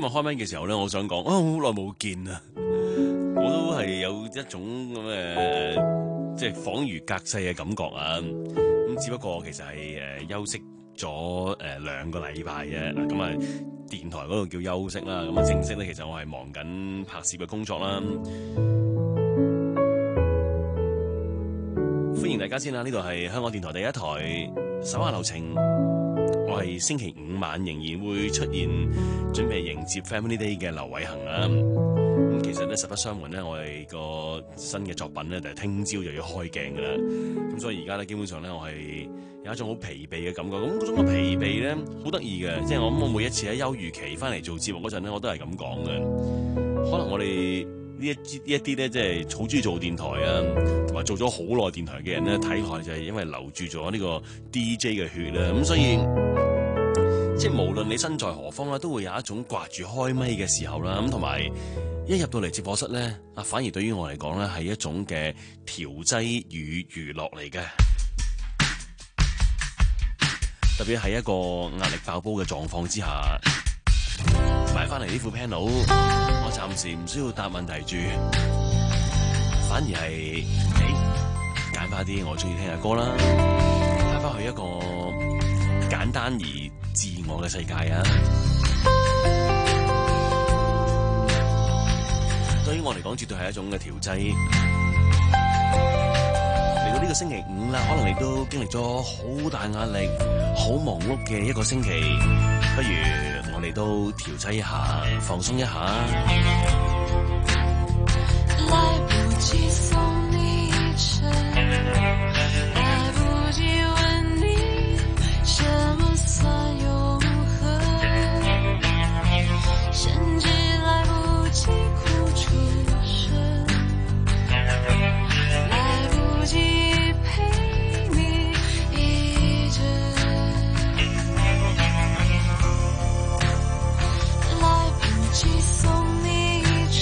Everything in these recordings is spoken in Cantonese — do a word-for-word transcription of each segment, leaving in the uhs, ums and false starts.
今日開咪嘅時候咧，我想講啊，好耐冇見啊，我都係有一種咁嘅即係恍如隔世嘅感覺啊。咁只不過其實係誒休息咗誒兩個禮拜啫。咁啊，電台嗰度叫休息啦。咁啊，正式咧，其實我係忙緊拍攝嘅工作啦。歡迎大家先啦，呢度係香港電台第一台手下留情。我係星期五晚仍然會出現，準備迎接 Family Day 嘅劉偉恒啊。咁其實咧，實不相瞞咧，我哋個新嘅作品咧，就係聽朝就要開鏡噶啦。咁所以而家咧，基本上咧，我係有一種好疲憊嘅感覺。咁嗰種嘅疲憊咧，好得意嘅，即係我諗我每一次喺休漁期翻嚟做節目嗰陣咧，我都係咁講嘅。可能我哋呢一呢一啲咧，即係好中意做電台啊，同埋做咗好耐電台嘅人咧，睇落就係因為留住咗呢個 D J 嘅血啦。咁所以即係無論你身在何方啦，都會有一種掛住開咪嘅時候啦。咁同埋一入到嚟直播室咧，啊反而對於我嚟講咧係一種嘅調劑與娛樂嚟嘅。特別喺一個壓力爆煲嘅狀況之下，買翻嚟呢副 panel， 我暫時唔需要答問題住，反而係誒揀翻啲我中意聽嘅歌啦，翻翻去一個簡單而自我嘅世界啊！對於我嚟講，絕對係一種嘅調劑。嚟到呢個星期五啦，可能你都經歷咗好大壓力、好忙碌嘅一個星期，不如我哋都調劑一下，放鬆一下。來不及送你一程，來不及問你什麼算永恆，甚至來不及哭出聲，來不及陪你一陣，來不及送你一程。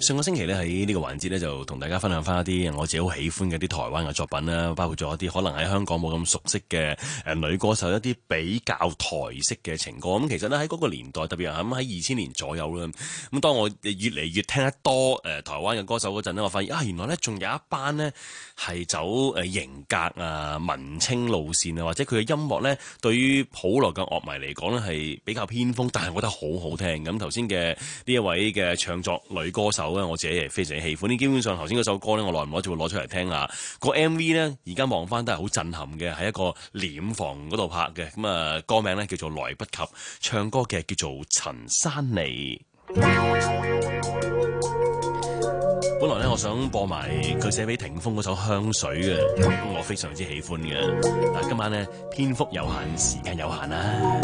上個星期咧喺呢個環節咧就同大家分享翻一啲我自己好喜歡嘅啲台灣嘅作品啦，包括咗一啲可能喺香港冇咁熟悉嘅誒女歌手，一啲比較台式嘅情歌。咁其實咧喺嗰個年代，特別係咁喺二千年左右啦。咁當我越嚟越聽得多誒台灣嘅歌手嗰陣咧，我發現啊原來咧仲有一班咧係走誒型格啊文青路線啊，或者佢嘅音樂咧對於普羅嘅樂迷嚟講咧係比較偏鋒，但係我覺得好好聽。咁頭先嘅呢一位嘅唱作女歌手咧，我自己係非常喜歡。呢基本上頭先嗰首歌咧，我耐唔耐就會攞出嚟聽下。個 M V 咧，而家望翻都係好震撼嘅，喺一個殮房嗰度拍嘅。咁啊，歌名咧叫做《來不及》，唱歌嘅叫做陳珊妮。本來咧，我想播埋佢寫俾霆鋒嗰首《香水》嘅，我非常之喜歡嘅。但係今晚咧篇幅有限，時間有限啦。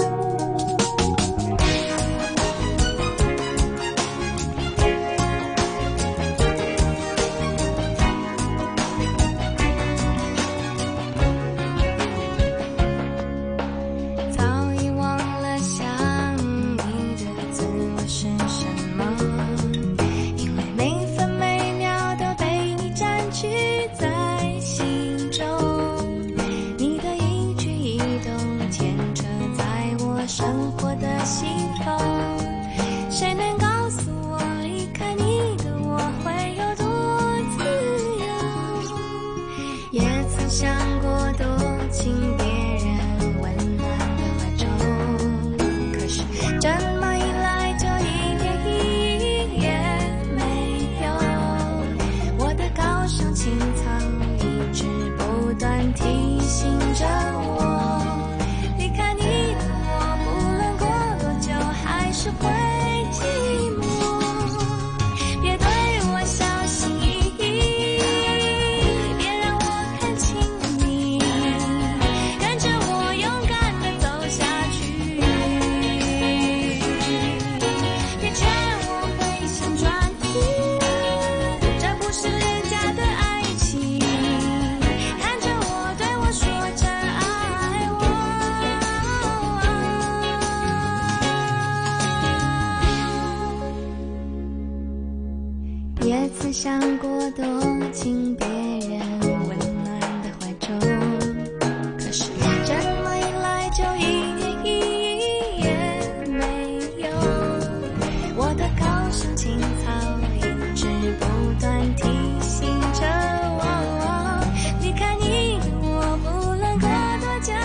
想过躲进别人温暖的怀中，可是这么一来就一点意义也没有。我的高尚情操一直不断提醒着我，离开你的我不论过多久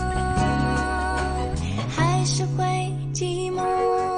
还是会寂寞。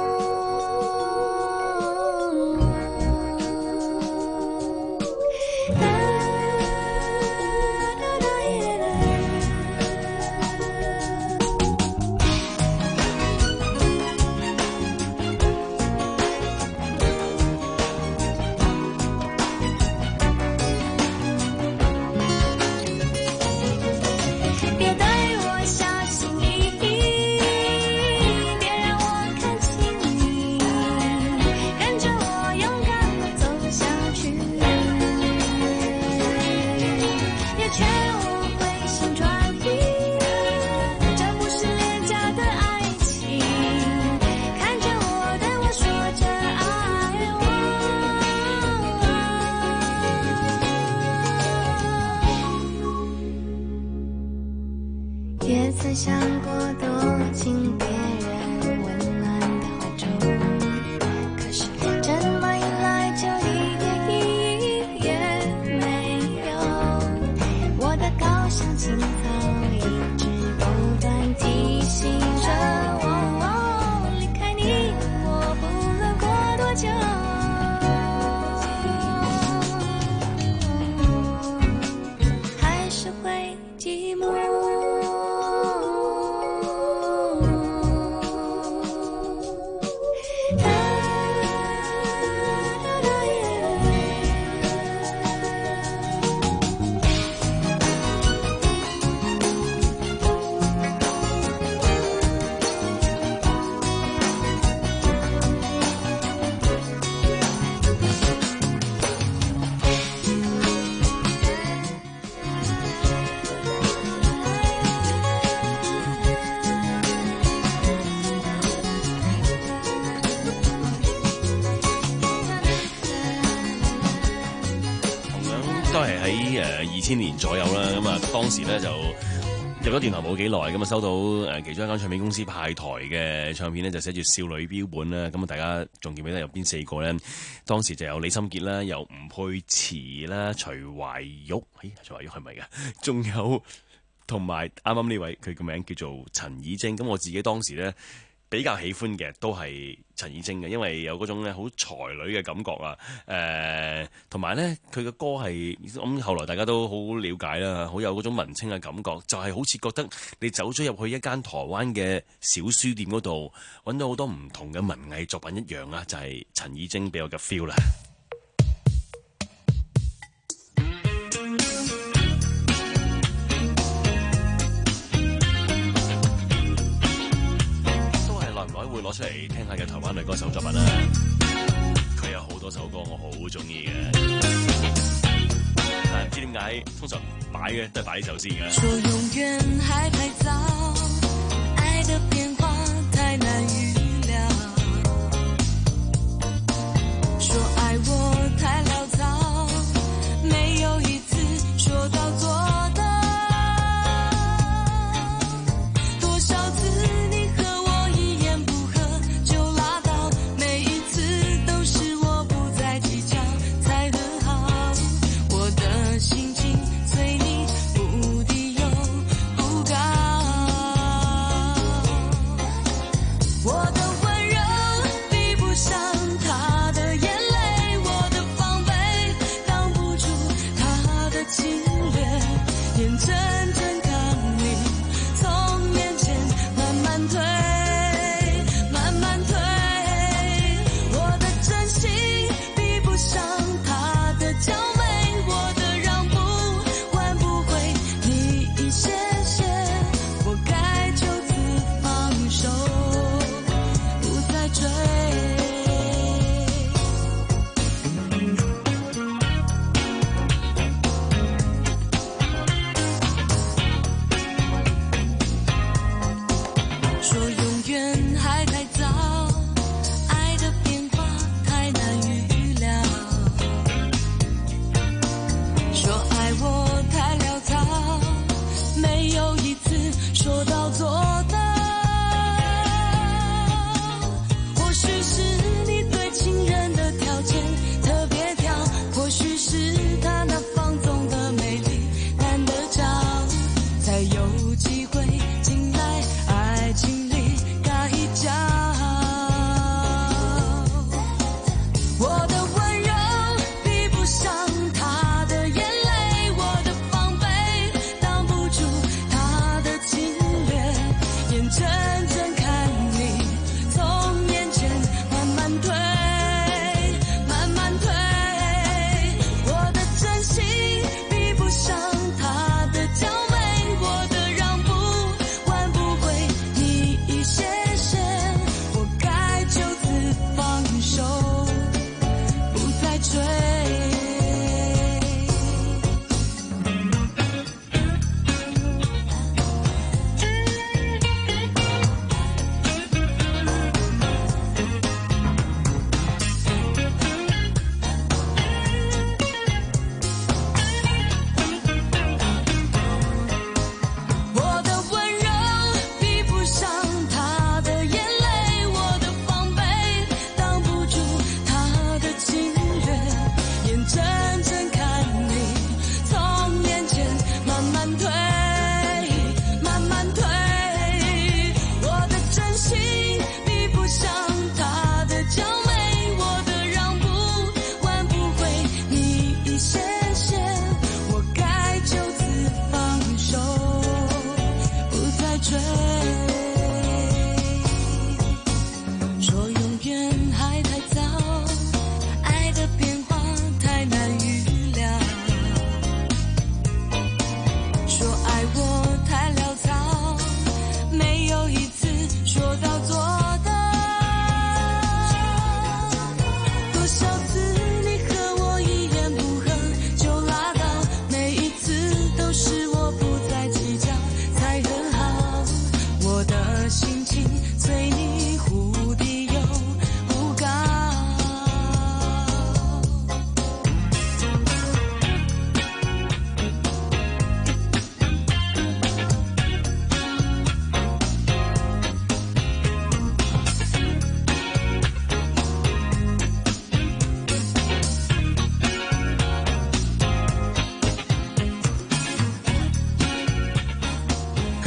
也曾想过躲进别人温暖的怀中，可是这么一来就一点意义也没有。我的高尚情操一直不断提醒着我，离开你的我不论过多久还是会寂寞。 喺誒二千年左右啦。咁啊，當時咧就入咗電台冇幾耐，咁啊收到誒其中一間唱片公司派台嘅唱片咧，就寫住少女標本啦。咁啊，大家仲記唔記得有邊四個咧？當時就有李心潔啦，有吳佩慈啦，徐懷鈺，誒徐懷鈺係咪㗎？仲有同埋啱啱呢位，佢個名叫做陳綺貞。咁我自己當時咧比較喜歡嘅都係陳綺貞嘅，因為有嗰種咧好才女嘅感覺啊。誒，同埋咧佢嘅歌係咁，後來大家都好了解啦，好有嗰種文青嘅感覺，就係、是、好似覺得你走咗入去一間台灣嘅小書店嗰度，揾到好多唔同嘅文藝作品一樣啊，就係、是、陳綺貞俾我嘅 feel 啦。會攞出嚟聽下嘅台灣女歌手作品啦，佢有好多首歌我好中意嘅，但係唔知點解通常擺嘅都係擺呢首先嘅。 說永遠還太早，愛的變化太難預料，說愛我太潦草，沒有一次說到做到，多少次你和我一言不就拉倒，每一次都是我不再計較才很好，我的心情隨你不低又不高，我的溫柔比不上他的眼淚，我的防備擋不住他的侵略，眼睜睜看你從面前慢慢退，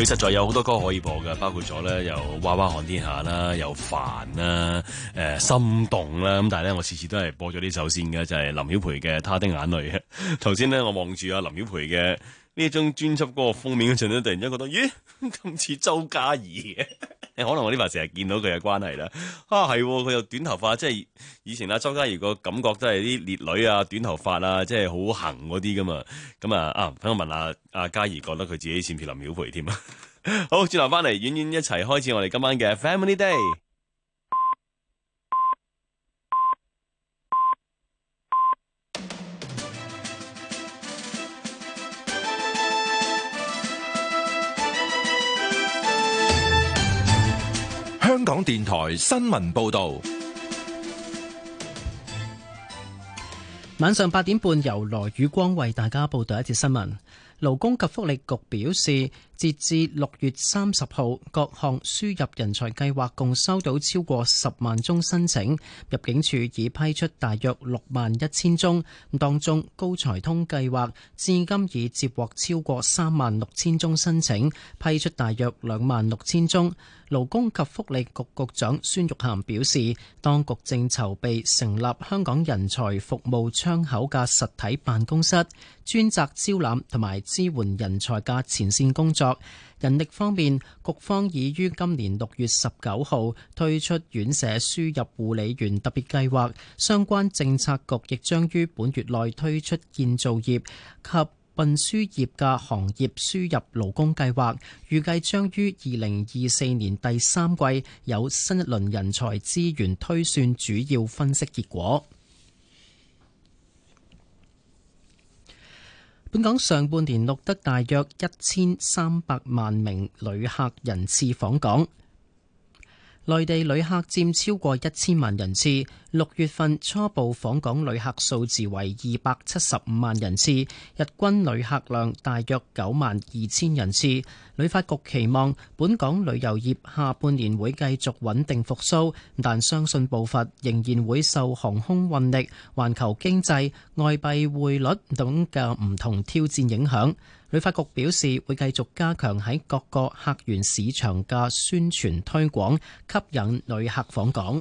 佢實在有好多歌可以播嘅，包括咗咧有《娃娃看天下》啦，有《煩》啦，誒、呃《心動》啦。咁但係咧，我次次都係播咗呢首先嘅，就係、是、林曉培嘅《他的眼淚》。頭先咧，我望住阿林曉培嘅呢張專輯嗰個封面嗰陣咧，突然之間覺得，咦，咁似周嘉怡嘅。可能我呢排成日見到佢嘅關係啦。啊，係佢又短頭髮，即係以前阿周嘉怡個感覺都係啲烈女啊，短頭髮啊，即係好行嗰啲噶嘛。咁啊啊，等我問下阿嘉怡，覺得佢自己似唔似林曉培添啊？好，轉頭翻嚟，遠遠一齊開始我哋今晚嘅 Family Day。 香港電台新聞報道， 晚上八點半由羅宇光為大家報道一節新聞。勞工及福利局表示，截至六月三十號，各項輸入人才計劃共收到超過十萬宗申請，入境處已批出大約六萬一千宗。當中高才通計劃至今已接獲超過三萬六千宗申請，批出大約兩萬六千宗。勞工及福利局局長孫玉菡表示，當局正籌備成立香港人才服務窗口嘅實體辦公室，專責招攬同埋支援人才嘅前線工作。人力方面，局方已於今年六月十九號推出院舍輸入護理員特別計劃，相關政策局亦將於本月內推出建造業及運輸業嘅行業輸入勞工計劃，預計將於二零二四年第三季有新一輪人才資源推算主要分析結果。本港上半年錄得大約一千三百萬名旅客人次訪港，內地旅客佔超過一千萬人次。六月份初步訪港旅客數字為二百七十五萬人次，日均旅客量大約九萬二千人次。旅發局期望本港旅遊業下半年會繼續穩定復甦，但相信步伐仍然會受航空運力、環球經濟、外幣匯率等嘅唔同挑戰影響。旅發局表示會繼續加強喺各個客源市場嘅宣傳推廣，吸引旅客訪港。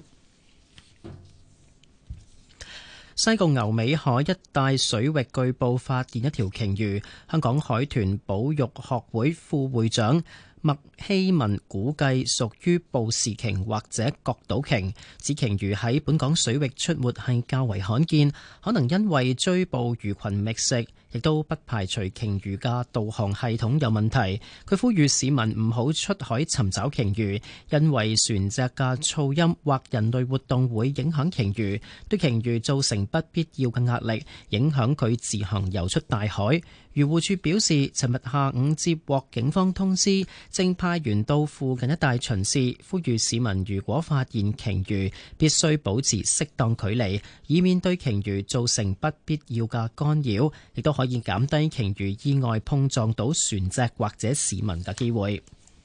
西貢牛尾海一帶水域據報發現一條鯨魚，香港海豚保育學會副會長麥希文估計屬於布氏鯨或者角島鯨，指鯨魚喺本港水域出沒係較為罕見，可能因為追捕魚群覓食，亦都不排除鯨魚嘅導航系統有問題。佢呼籲市民唔好出海尋找鯨魚，因為船隻嘅噪音或人類活動會影響鯨魚，對鯨魚造成不必要嘅壓力，影響佢自行游出大海。漁護署表示，尋日下午接獲警方通知，正派員到附近一帶巡視，呼籲市民如果發現鯨魚，必須保持適當距離，以免對鯨魚造成不必要嘅干擾，亦都可以減低鯨魚意外碰撞到船隻或者市民嘅機會。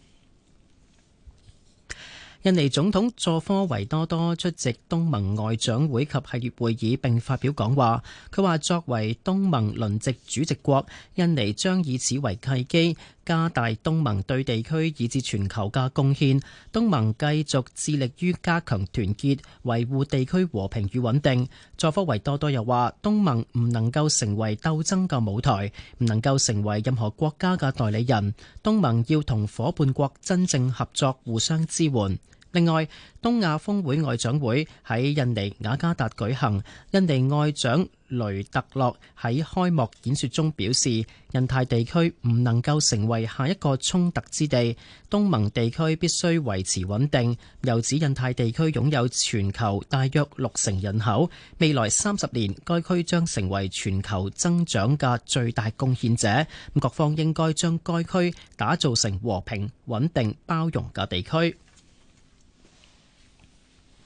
印尼總統佐科維多多出席東盟外長會及系列會議並發表講話，佢話作為東盟輪值主席國，印尼將以此為契機，加大東盟對地區以至全球嘅貢獻。東盟繼續致力於加強團結，維護地區和平與穩定。佐科維多多又話，東盟唔能夠成為鬥爭嘅舞台，唔能夠成為任何國家嘅代理人。東盟要同夥伴國真正合作，互相支援。另外，東亞峰會外長會喺印尼雅加達舉行，印尼外長雷特洛喺開幕演說中表示，印太地區唔能夠成為下一個衝突之地，東盟地區必須維持穩定。又指印太地區擁有全球大約六成人口，未來三十年該區將成為全球增長嘅最大貢獻者。各方應該將該區打造成和平、穩定、包容嘅地區。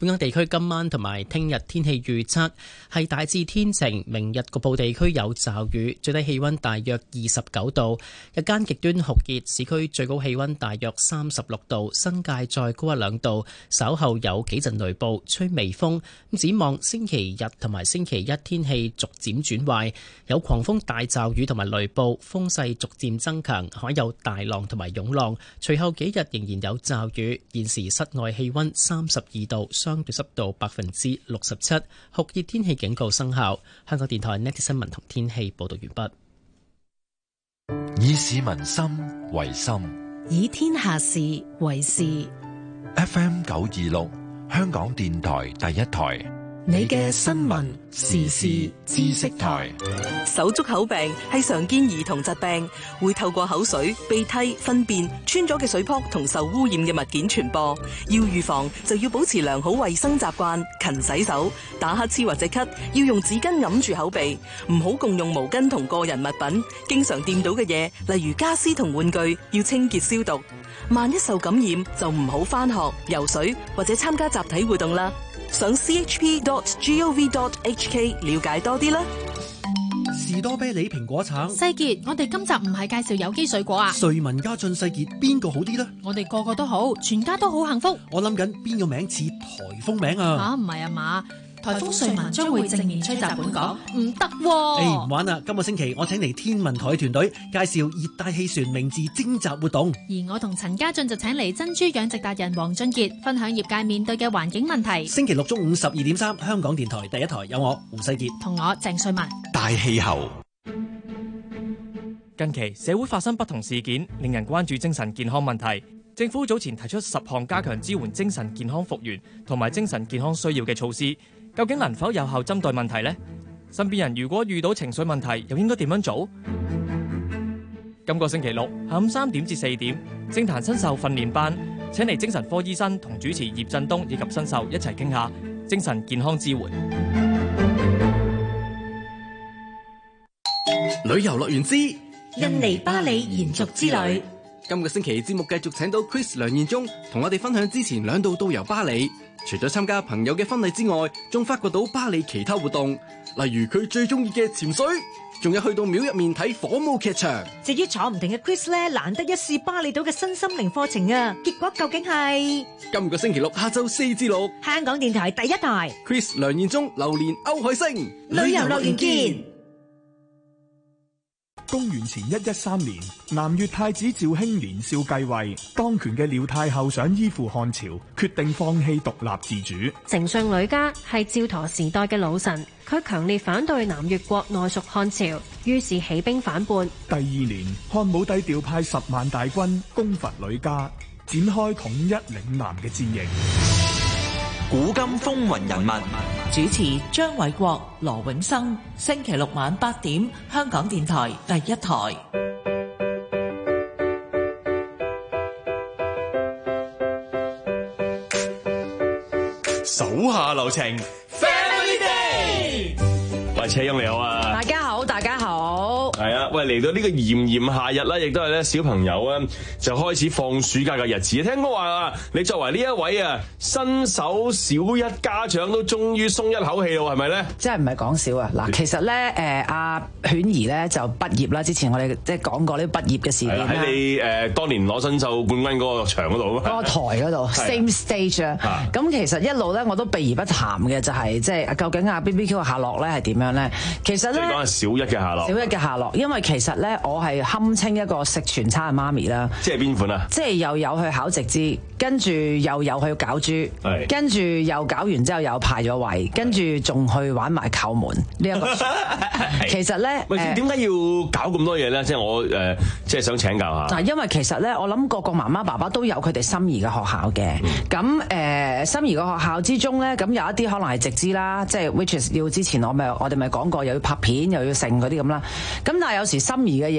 本港地區今晚同埋聽日天氣預測係大致天晴，明日局部地區有驟雨，最低氣溫大約二十九度，日間極端酷熱，市區最高氣溫大約三十六度，新界再高一兩度，稍後有幾陣雷暴，吹微風。咁展望星期日同埋星期一天氣逐漸轉壞，有狂風大驟雨同埋雷暴，風勢逐漸增強，海有大浪同埋湧浪。隨後幾日仍然有驟雨。現時室外氣溫三十二度，相對濕度百分之六十七，酷熱天氣警告生效。香港電台呢啲新聞同天氣報道完畢。 以市民心為心， 以天下事為事。 F M 九二六，香港電台第一台。 你嘅新聞時事知識台。 手足口病係常見兒童疾病，會透過口水、鼻涕、糞便、穿咗嘅水泡同受污染嘅物件傳播。要預防就要保持良好衛生習慣，勤洗手，打乞嗤或者咳要用紙巾揞住口鼻，唔好共用毛巾同個人物品。經常掂到嘅嘢，例如家私同玩具，要清潔消毒。萬一受感染，就唔好返學、游水或者參加集體活動啦。上 c h p dot gov dot h k 了解多啲啦。 士多啤梨、蘋果橙。 世傑，我哋今集唔係介紹有機水果啊。 瑞文加進世傑邊個好啲呢？ 我哋個個都好，全家都好幸福。 我諗緊邊個名似颱風名啊？ 吓，唔係啊嘛？颱風瑞文將會正面吹襲本港，唔得喎！誒， 唔玩啦！今個星期我請嚟天文台團隊介紹熱帶氣旋名字徵集活動， 而我同陳家俊就請嚟珍珠養殖達人黃俊傑分享業界面對嘅環境問題。 星期六中午十二點三，香港電台第一台有我胡世傑同我鄭瑞文。 大氣候。 近期社會發生不同事件，令人關注精神健康問題。政府早前提出十項加強支援精神健康復原同埋精神健康需要嘅措施，究竟能否有效針對問題呢？身邊人如果遇到情緒問題，又應該點樣做？今個星期六下午三點至四點，政壇新秀訓練班請嚟精神科醫生同主持葉振東以及新秀一齊傾下精神健康支援。 旅遊樂園之印尼巴里延續之旅。 今個星期節目繼續請到 Chris 梁彥忠同我哋分享之前兩度導遊巴里，除咗參加朋友嘅婚禮之外，仲發掘到巴里其他活動，例如佢最中意嘅潛水，仲有去到廟入面睇火舞劇場。 至於坐唔定嘅 Chris 咧，難得一試巴里島嘅新心靈課程啊！結果究竟係今個星期六下晝四至六， 香港電台第一台 Chris 梁彥忠、榴蓮歐海星， 旅遊樂園見。 公元前一一三年，南越太子趙興年少繼位，當權嘅廖太后想依附漢朝，決定放棄獨立自主。 丞相呂嘉係趙佗時代嘅老臣，佢強烈反對南越國內屬漢朝，於是起兵反叛。 第二年，漢武帝調派十萬大軍攻伐呂嘉，展開統一嶺南嘅戰役。 古今風雲人物， 主持張偉國、羅永生，星期六晚八點，香港電台第一台。 手下留情 ，Family Day。喂，車翁你好啊！ 大家好，大家好。 係啊，喂，嚟到呢個炎炎夏日啦，亦都係咧小朋友啊就開始放暑假嘅日子。聽講話啊，你作為呢一位啊新手小一家長，都終於鬆一口氣咯，係咪咧？ 真係唔係講笑啊！嗱，其實咧，誒阿犬兒咧就畢業啦。之前我哋即係講過呢畢業嘅事件啦。 喺你誒、呃、當年攞新秀冠軍嗰個場嗰度啊， 嗰個台嗰度 same stage 啊。咁其實一路咧我都避而不談嘅，就係即係究竟阿 B B Q 嘅下落咧係點樣咧？其實咧， 即係講係小一嘅下落。 小一嘅下落，因為其實咧，我係堪稱一個食全餐嘅媽咪啦。 即係邊款啊？ 即係又有去考直資，跟住又有去搞豬，跟住又搞完之後又派咗位，跟住仲去玩埋叩門呢一個。其實咧， 喂，點解要搞咁多嘢咧？即係我誒、呃，即係想請教下。 嗱，因為其實咧，我諗個個媽媽爸爸都有佢哋心儀嘅學校嘅。咁誒、呃，心儀嘅學校之中咧，咁有一啲可能係直資啦，即係 which is 要之前我咪我哋咪講過，又要拍片又要剩嗰啲咁啦。咁但係有時心儀嘅嘢，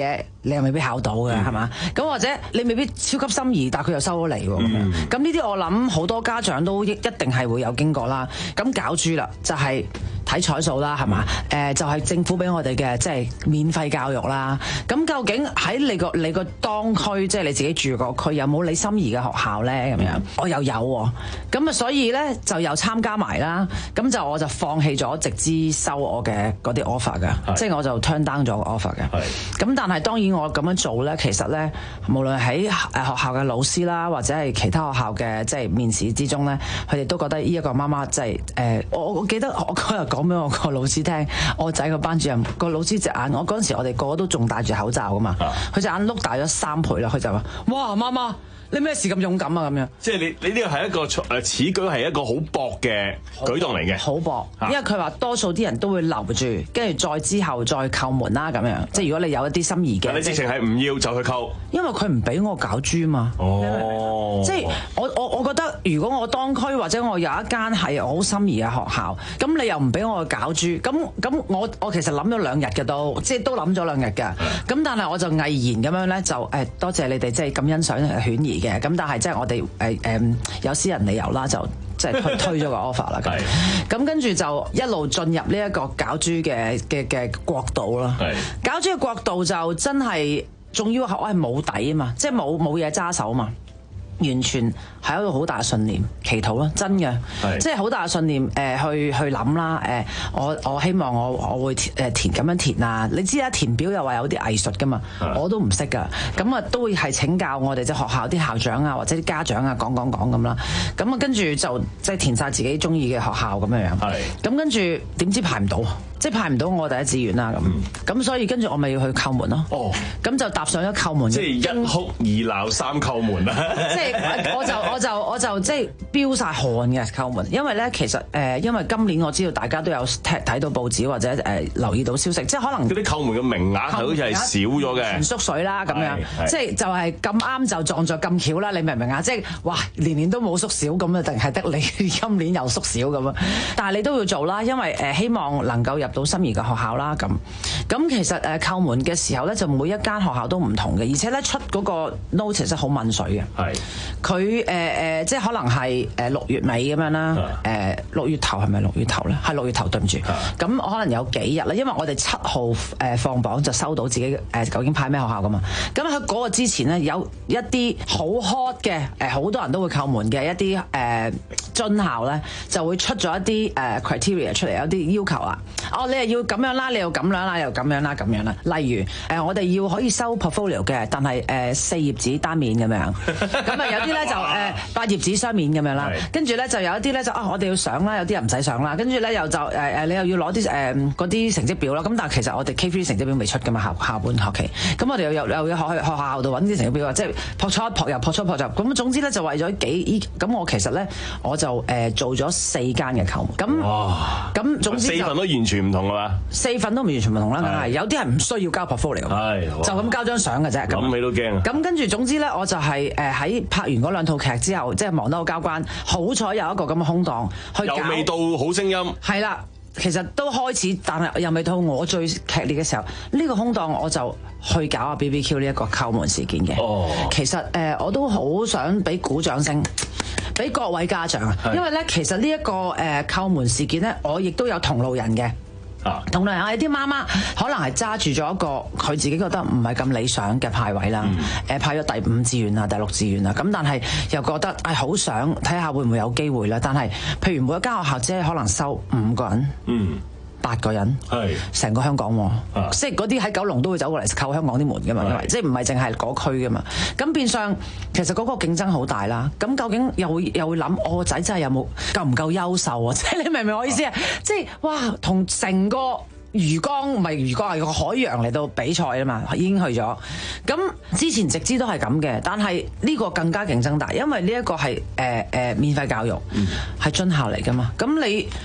你又未必考到嘅，係嘛、嗯？咁或者你未必超級心儀，但係佢又收咗你喎。咁樣咁呢啲我諗好多家長都一一定係會有經過啦。咁攪珠啦，就係、是。睇彩數啦，係嘛？誒、呃、就係、是、政府俾我哋嘅即係免費教育啦。咁究竟喺你個你個當區，即係你自己住個區，有冇你心儀嘅學校咧？咁樣我又有喎。咁啊，所以咧就又參加埋啦。咁就我就放棄咗直資收我嘅嗰啲 offer 嘅，即係我就 turn down 咗個 offer 嘅。咁但係當然我咁樣做咧，其實咧無論喺誒學校嘅老師啦，或者係其他學校嘅即係面試之中咧，佢哋都覺得呢一個媽媽即係誒，我我記得我嗰日講俾我個老師聽，我仔個班主任個老師隻眼，我嗰陣時我哋個個都仲戴住口罩噶嘛，佢隻眼碌大咗三倍啦，佢就話：哇，媽媽，你咩事咁勇敢啊？咁樣， 即係你你呢個係一個誒，此舉係一個好薄嘅舉動嚟嘅， 好薄，因為佢話多數啲人都會留住，跟住再之後再扣門啦咁樣。即係如果你有一啲心儀嘅， 但你直情係唔要就去扣， 因為佢唔俾我搞豬嘛。哦，即係我我我覺得，如果我當區或者我有一間係我好心儀嘅學校，咁你又唔俾我去搞豬，咁咁我我其實諗咗兩日嘅都，即係都諗咗兩日㗎。咁但係我就毅然咁樣咧，就誒多謝你哋即係咁欣賞犬兒嘅。咁但係即係我哋誒誒有私人理由啦，就即係推推咗個 offer 啦。咁咁跟住就一路進入呢一個攪珠嘅嘅嘅國度啦。攪珠嘅國度就真係，仲要係我係冇底啊嘛，即係冇冇嘢揸手啊嘛。完全係一個好大嘅信念，祈禱啦，真嘅，即係好大嘅信念。誒、呃，去去諗啦。誒、呃，我我希望我我會誒填咁樣填啊。你知啦，填表又話有啲藝術噶嘛，我都唔識噶。咁啊，都會係請教我哋即係學校啲校長啊，或者啲家長啊，講講講咁啦。咁啊，跟住就即係填晒自己中意嘅學校咁樣樣。係。咁跟住點知排唔到？即係派唔到我第一志願啦咁，咁、嗯、所以跟住我咪要去叩門咯。哦，咁就踏上咗叩門。即係一哭二鬧三叩門啦。 即係我就我就我就即係飆晒汗嘅叩門，因為咧其實誒、呃，因為今年我知道大家都有睇睇到報紙或者誒、呃、留意到消息，即係可能嗰啲叩門嘅名額係好似係少咗嘅， 全縮水啦咁樣，即係就係咁啱就撞咗咁巧啦，你明唔明啊？即係哇，年年都冇縮少咁啊，定係得你今年又縮少咁啊？但係你都要做啦，因為誒、呃、希望能夠入到心儀嘅學校啦，咁咁其實誒叩門嘅時候咧，就每一間學校都唔同嘅，而且咧出嗰個 notice 好問水嘅。係佢誒誒，即係可能係誒六月尾咁樣啦，誒六月頭係咪六月頭咧？係六月頭，對唔住。咁可能有幾日啦，因為我哋七號誒放榜就收到自己誒究竟派咩學校噶嘛。咁喺嗰個之前咧，有一啲好 hot 嘅誒，好多人都會叩門嘅一啲誒津校咧，就會出咗一啲誒 criteria 出嚟，有啲要求啊。哦，你係要咁樣啦，你又咁樣啦，又咁樣啦，咁樣啦。例如誒、呃，我哋要可以收 portfolio 嘅，但係誒、呃、四頁紙單面咁樣。咁啊有啲咧就誒、呃、八頁紙雙面咁樣啦。跟住咧就有一啲咧就啊，我哋要上啦，有啲人唔使上啦。跟住咧又就誒誒、呃，你又要攞啲誒嗰啲成績表啦。咁但係其實我哋 K 三 成績表未出噶嘛，下下半學期。咁我哋又又又要學去學校度揾啲成績表啊，即係撲出撲入撲出撲入。咁總之咧就為咗幾咁，我其實咧我就誒、呃、做咗四間嘅叩門。咁咁總之就四份都完全唔同啊嘛。 四份都完全唔同啦，梗係有啲人唔需要交 portfolio，就咁交張相嘅啫。 咁你都驚啊？ 咁跟住總之咧，我就係誒喺拍完嗰兩套劇之後，即係忙得好交關，好彩有一個咁嘅空檔去搞。 又未到好聲音。係啦，其實都開始，但係又未到我最劇烈嘅時候。呢、這個空檔我就去搞下 B B Q 呢一個叩門事件嘅。哦，其實誒、呃、我都好想俾鼓掌聲。俾各位家長啊，因為咧其實呢、這、一個誒叩門事件咧，我亦都有同路人嘅。同路人有啲媽媽可能係揸住咗一個佢自己覺得唔係咁理想嘅派位啦，誒、嗯、派咗第五志願啊、第六志願啊，咁但係又覺得誒好、哎、想睇下會唔會有機會啦。但係譬如每一間學校只係可能收五個人。嗯。八個人，係成個香港喎，啊、即係嗰啲喺九龍都會走過嚟叩香港啲門㗎嘛，因為即係唔係淨係嗰區㗎嘛，咁變相其實嗰個競爭好大啦。咁究竟又會又會諗我個仔真係有冇夠唔夠優秀啊？即係你明唔明我意思啊？即係哇，同成個魚缸唔係魚缸係個海洋嚟到比賽啊嘛，已經去咗。咁之前直資都係咁嘅，但係呢個更加競爭大，因為呢一個係誒誒免費教育，係津校嚟㗎嘛。咁你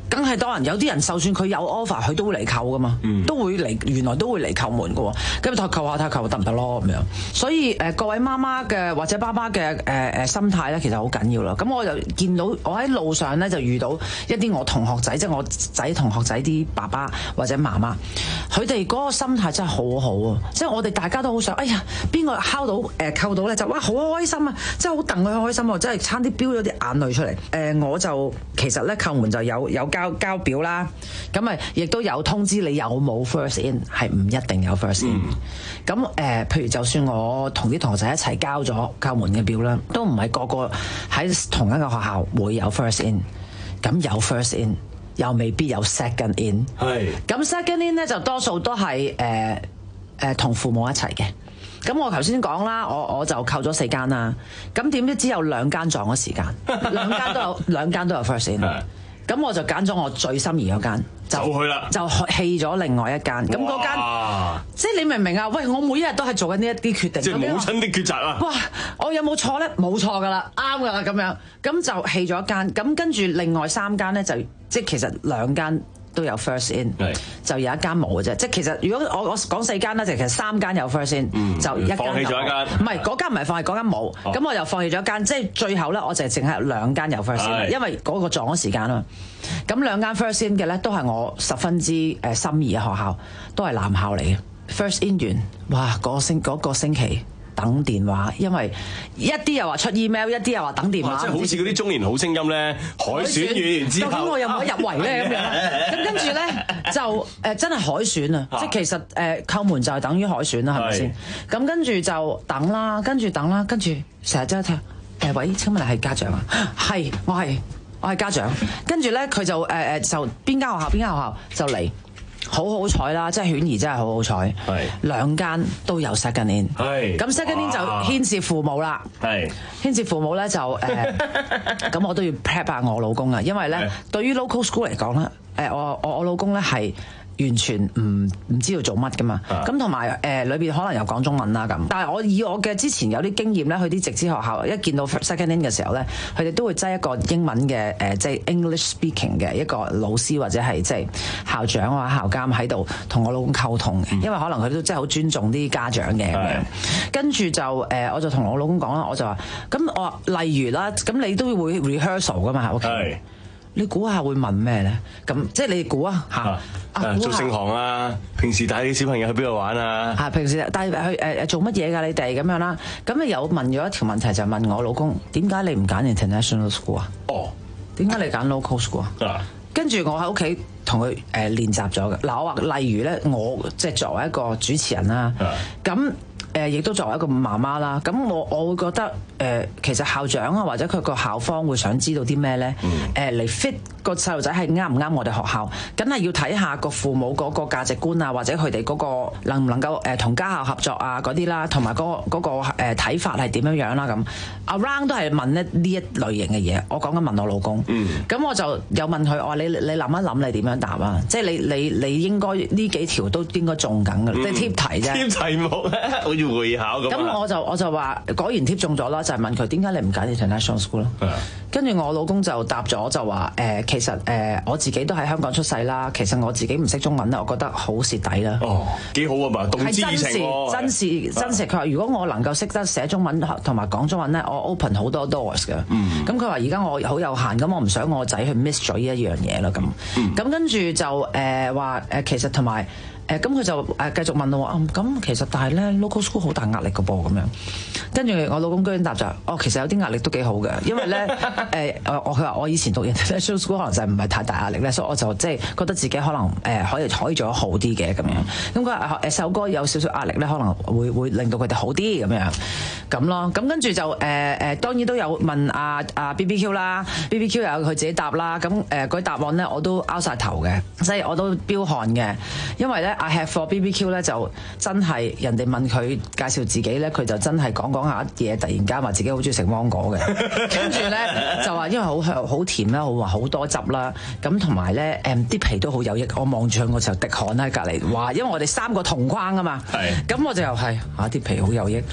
梗係多人，有啲人就算佢有 offer，佢都會嚟扣噶嘛， 嗯、 都會嚟，原來都會嚟叩門噶喎。咁睇扣下睇扣得唔得咯咁樣。所以誒、呃、各位媽媽嘅或者爸爸嘅誒誒心態咧，其實好緊要啦。咁我就見到我喺路上咧就遇到一啲我同學仔，即係我仔同學仔啲爸爸或者媽媽，佢哋嗰個心態真係好好啊！即係我哋大家都好想，哎呀邊個敲到誒、呃、扣到咧就哇好開心啊！即係好戥佢開心啊！真係差啲飆咗啲眼淚出嚟。誒、呃、我就其實咧叩門就有有交交表啦，咁啊亦都有通知你有冇 first in， 係唔一定有 first in。咁誒、呃，譬如就算我同啲同學仔一齊交咗叩門嘅表啦，都唔係個個喺同一個學校會有 first in。咁有 first in， 又未必有 second in。係。咁 second in 咧就多數都係誒誒同父母一齊嘅。咁我頭先講啦，我我就扣咗四間啦。咁點知只有兩間撞咗時間，兩間都有兩間都有 first in。咁我就揀咗我最心儀嗰間，就去啦，就棄咗另外一間。咁嗰間，即係你明唔明啊？喂，我每一日都係做緊呢一啲決定， 即係母親的抉擇啊！ 哇，我有冇錯咧？冇錯噶啦，啱噶啦咁樣。咁就棄咗一間，咁跟住另外三間咧就即係其實兩間都有 first in， 就有一間冇嘅啫。即係其實如果我我講四間咧，就其實三間有 first in，、嗯、就一間放棄咗一間。唔係嗰間唔係放棄，嗰間冇。咁、哦、我又放棄咗一間，即係最後咧，我就係淨係兩間有 first in， 因為嗰個撞咗時間啊嘛。咁兩間 first in 嘅咧，都係我十分之誒心儀嘅學校，都係男校嚟嘅。first in 完，哇！嗰、嗰個星嗰、嗰個星期。等電話，因為一啲又話出 email， 一啲又話等電話。 即係好似嗰啲中年好聲音咧，海選完之後，究竟我有冇得入圍咧？咁樣，咁跟住咧就誒、呃、真係海選啊！即係其實誒叩門就係等於海選啦，係咪先？咁跟住就等啦，跟住等啦，跟住成日真係聽誒喂，請問你係家長啊？係，我係我係家長。跟住咧佢就誒誒、呃、就邊間學校邊間學校就嚟。好好彩啦，即係犬兒真係好好彩，兩間都有 second in， 咁 second in 就牽涉父母啦，牽涉父母咧就誒，咁、呃、我都要 prep 下我老公啊，因為咧對於 local school 嚟講咧，誒我我我老公咧係完全唔唔知道做乜噶嘛，咁同埋誒裏邊可能有講中文啦咁，但係我以我嘅之前有啲經驗咧，去啲直資學校一見到 second in 嘅時候咧，佢哋都會擠一個英文嘅誒、呃、即係 English speaking 嘅一個老師或者係即係校長或者校監喺度同我老公溝通嘅，因為可能佢都真係好尊重啲家長嘅咁樣，跟住就誒、呃、我就同我老公講啦，我就話咁我話例如啦，咁你都會 rehearsal 噶嘛喺屋企。Okay? 你估下會問咩咧？咁即係你估啊嚇！啊啊做聖堂啊，平時帶啲小朋友去邊度玩啊？ 嚇，平時帶去誒誒做乜嘢㗎？你哋咁樣啦。咁你有問咗一條問題，就問我老公點解你唔揀 international school 啊？哦，點解你揀 local school 啊？跟住我喺屋企同佢誒練習咗嘅。嗱，我話例如咧，我即係作為一個主持人啦，咁。誒，亦都作為一個媽媽啦，咁我我會覺得誒、呃，其實校長啊，或者佢個校方會想知道啲咩咧？誒嚟 fit 個細路仔係啱唔啱我哋學校，梗係要睇下個父母嗰個價值觀啊，或者佢哋嗰個能唔能夠誒同家校合作啊嗰啲啦，同埋嗰個嗰個誒睇法係點樣樣啦咁。around 都係問咧呢一類型嘅嘢，我講緊問我老公，咁、嗯、我就有問佢，我話你你諗一諗你點樣答啊？即係你你你應該呢幾條都應該中緊㗎，即係貼題啫。貼題目咧，要會考咁。咁我就我就話果然貼中咗啦，就係、是、問佢點解你唔揀 international school 咯？跟住我老公就答咗就話誒、呃，其實誒、呃、我自己都喺香港出世啦，其實我自己唔識中文咧，我覺得好蝕底啦。哦，幾好啊嘛，動之以情喎。真事真事，佢話如果我能夠識得寫中文同埋講中文咧，我 open 好多 doors 嘅。咁佢話而家我好有限，咁我唔想我仔去 miss 咗呢一樣嘢啦。咁咁跟住就誒話誒，其實同埋。誒咁佢就誒繼續問我啊，咁、嗯、其實但係咧 local school 好大壓力㗎噃咁樣，跟住我老公居然答就哦，其實有啲壓力都幾好嘅，因為咧誒我佢話我以前讀 international school 可能就係唔係太大壓力咧，所以我就即係覺得自己可能誒、呃、可以可以做得好啲嘅咁樣。咁佢話誒首歌有少少壓力咧，可能會會令到佢哋好啲咁樣咁咯。咁跟住就誒誒、呃、當然都有問阿阿 B B Q 啦 ，B B Q 又有佢自己答啦。咁誒嗰啲答案咧我都拗晒頭嘅，所以我都飆汗嘅，因為咧。I have for B B Q 咧就真係人哋問佢介紹自己咧，佢就真係講講下嘢，突然間話自己好中意食芒果嘅，跟住咧就話因為好香好甜啦，好話好多汁啦，咁同埋咧誒啲皮都好有益。我望住佢嗰時候滴汗喺隔離，話因為我哋三個同框啊嘛，咁我就又係嚇啲皮好有益。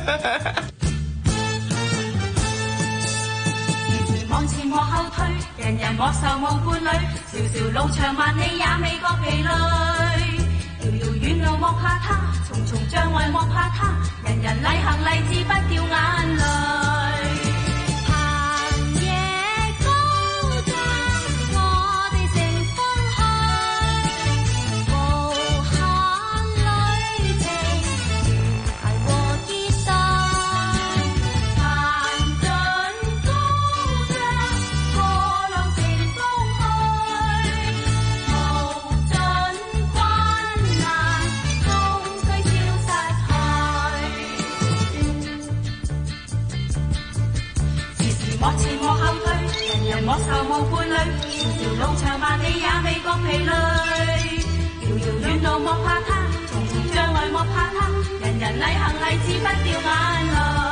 往前往後退。 人人莫愁無伴侶，條條路長萬里也未覺疲累。遙遙遠路莫怕他，重重障礙莫怕他，人人禮行勵志不掉眼淚。莫愁無伴侶，條條路長萬里也未覺疲累。遙遙遠路莫怕他，重重障礙莫怕他，人人禮行勵志不掉眼淚。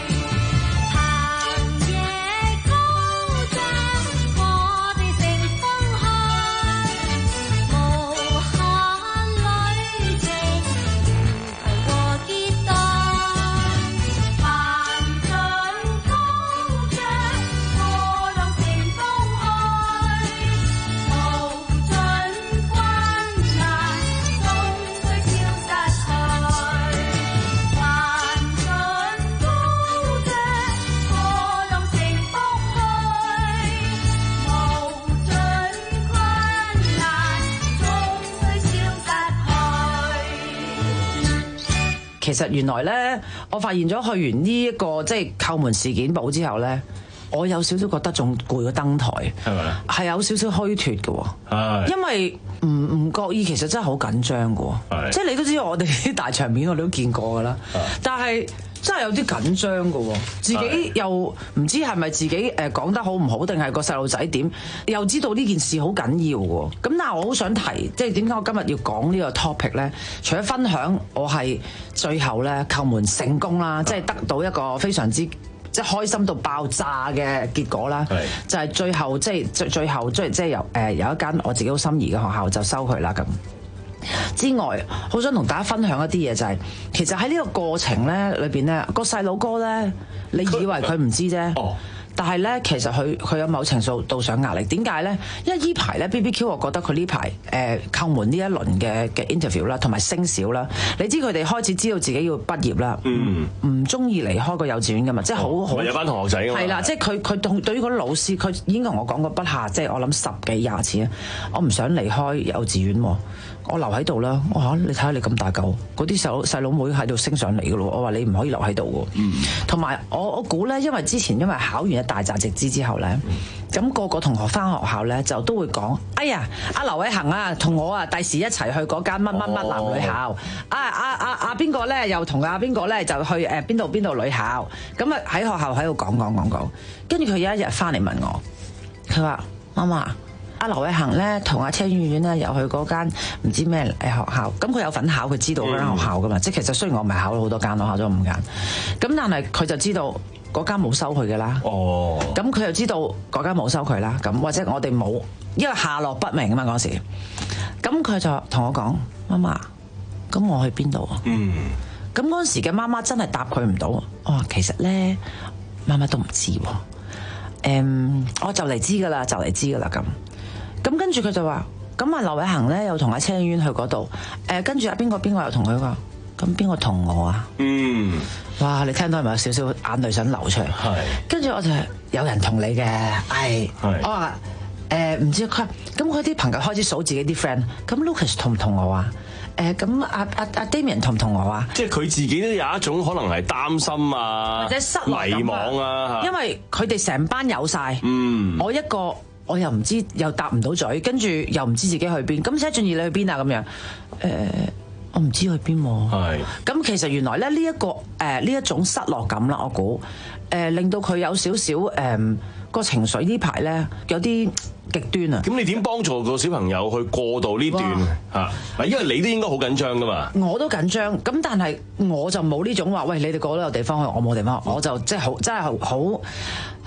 其實原來咧，我發現咗去完呢、這、一個即係叩門事件簿之後咧，我有少少覺得仲攰過登台，係咪啊？係有少少虛脫嘅喎，因為唔唔覺意其實真係好緊張嘅喎，即係你都知道我哋啲大場面我哋都見過㗎啦，但係真係有啲緊張嘅喎，自己又唔知係咪自己誒講得好唔好，定係個細路仔點，又知道呢件事好緊要喎。咁但係我好想提，即係點解我今日要講呢個 topic 咧？除咗分享我係最後咧叩門成功啦，即係得到一個非常之即係開心到爆炸嘅結果啦，就係最後即係最最後即係即係由誒有一間我自己好心儀嘅學校就收佢啦咁。之外，好想同大家分享一啲嘢，就係其實喺呢個過程咧裏邊咧，個細佬哥咧，你以為佢唔知啫。但係咧，其實佢佢有某程度度上壓力。點解咧？因為呢排咧 B B Q， 我覺得佢呢排誒叩門呢一輪嘅嘅 interview 啦，同埋升小啦。你知佢哋開始知道自己要畢業啦，唔中意離開個幼稚園噶嘛，即係好好有班同學仔㗎嘛。 係啦，即係佢佢對對於嗰啲老師，佢已經同我講過不下，即係我諗十幾廿次啊，我唔想離開幼稚園喎。我留喺度啦，我話你睇下你咁大嚿，嗰啲細細佬妹喺度升上嚟嘅咯，我話你唔可以留喺度喎。同埋、嗯、我我估咧，因為之前因為考完一大紮直資之後咧，咁、那個個同學翻學校咧就都會講，哎呀，阿劉偉恒啊，同我啊第時一齊去嗰間乜乜乜男女校，啊啊啊啊邊個咧又同阿邊個咧就去誒邊度邊度女校，咁啊喺學校喺度講講講講，跟住佢有一日翻嚟問我，佢話媽媽。阿劉偉恒咧同阿車婉婉咧又去嗰間唔知咩誒學校，咁佢有份考，佢知道嗰間學校噶嘛？嗯、即係其實雖然我唔係考咗好多間，我考咗五間，咁但係佢就知道嗰間冇收佢嘅啦。哦，咁佢又知道嗰間冇收佢啦。咁或者我哋冇，因為下落不明啊嘛嗰時。咁佢就同我講：媽媽，咁我去邊度啊？嗯。咁嗰時嘅媽媽真係答佢唔到。我話其實咧，媽媽都唔知喎。誒，我就嚟知噶啦，就嚟知噶啦咁。咁跟住佢就話，咁阿劉偉恒咧又同阿車婉婉去嗰度，誒跟住阿邊個邊個又同佢話，咁邊個同我啊？嗯，哇！你聽到係咪有少少眼淚想流出嚟？係。跟住我就有人同你嘅，唉，我話誒唔知佢，咁佢啲朋友開始數自己啲 friend，咁 Lucas 同唔同我啊？誒咁阿阿阿 Damian 同唔同我啊？即係佢自己都有一種可能係擔心啊，或者失落迷惘啊，因為佢哋成班有晒，嗯，我一個。我又唔知，又答唔到嘴，跟住又唔知自己去邊。咁車俊義你去邊啊？咁樣，誒、呃，我唔知去邊喎。係。咁其實原來咧呢一個誒呢一種失落感啦，我估誒、呃、令到佢有少少誒個情緒呢排咧有啲極端啊。咁你點幫助個小朋友去過渡呢段嚇？因為你都應該好緊張噶嘛。我都緊張，咁但係我就冇呢種話，喂，你哋過到有地方去，我冇地方去，我就即係好真係好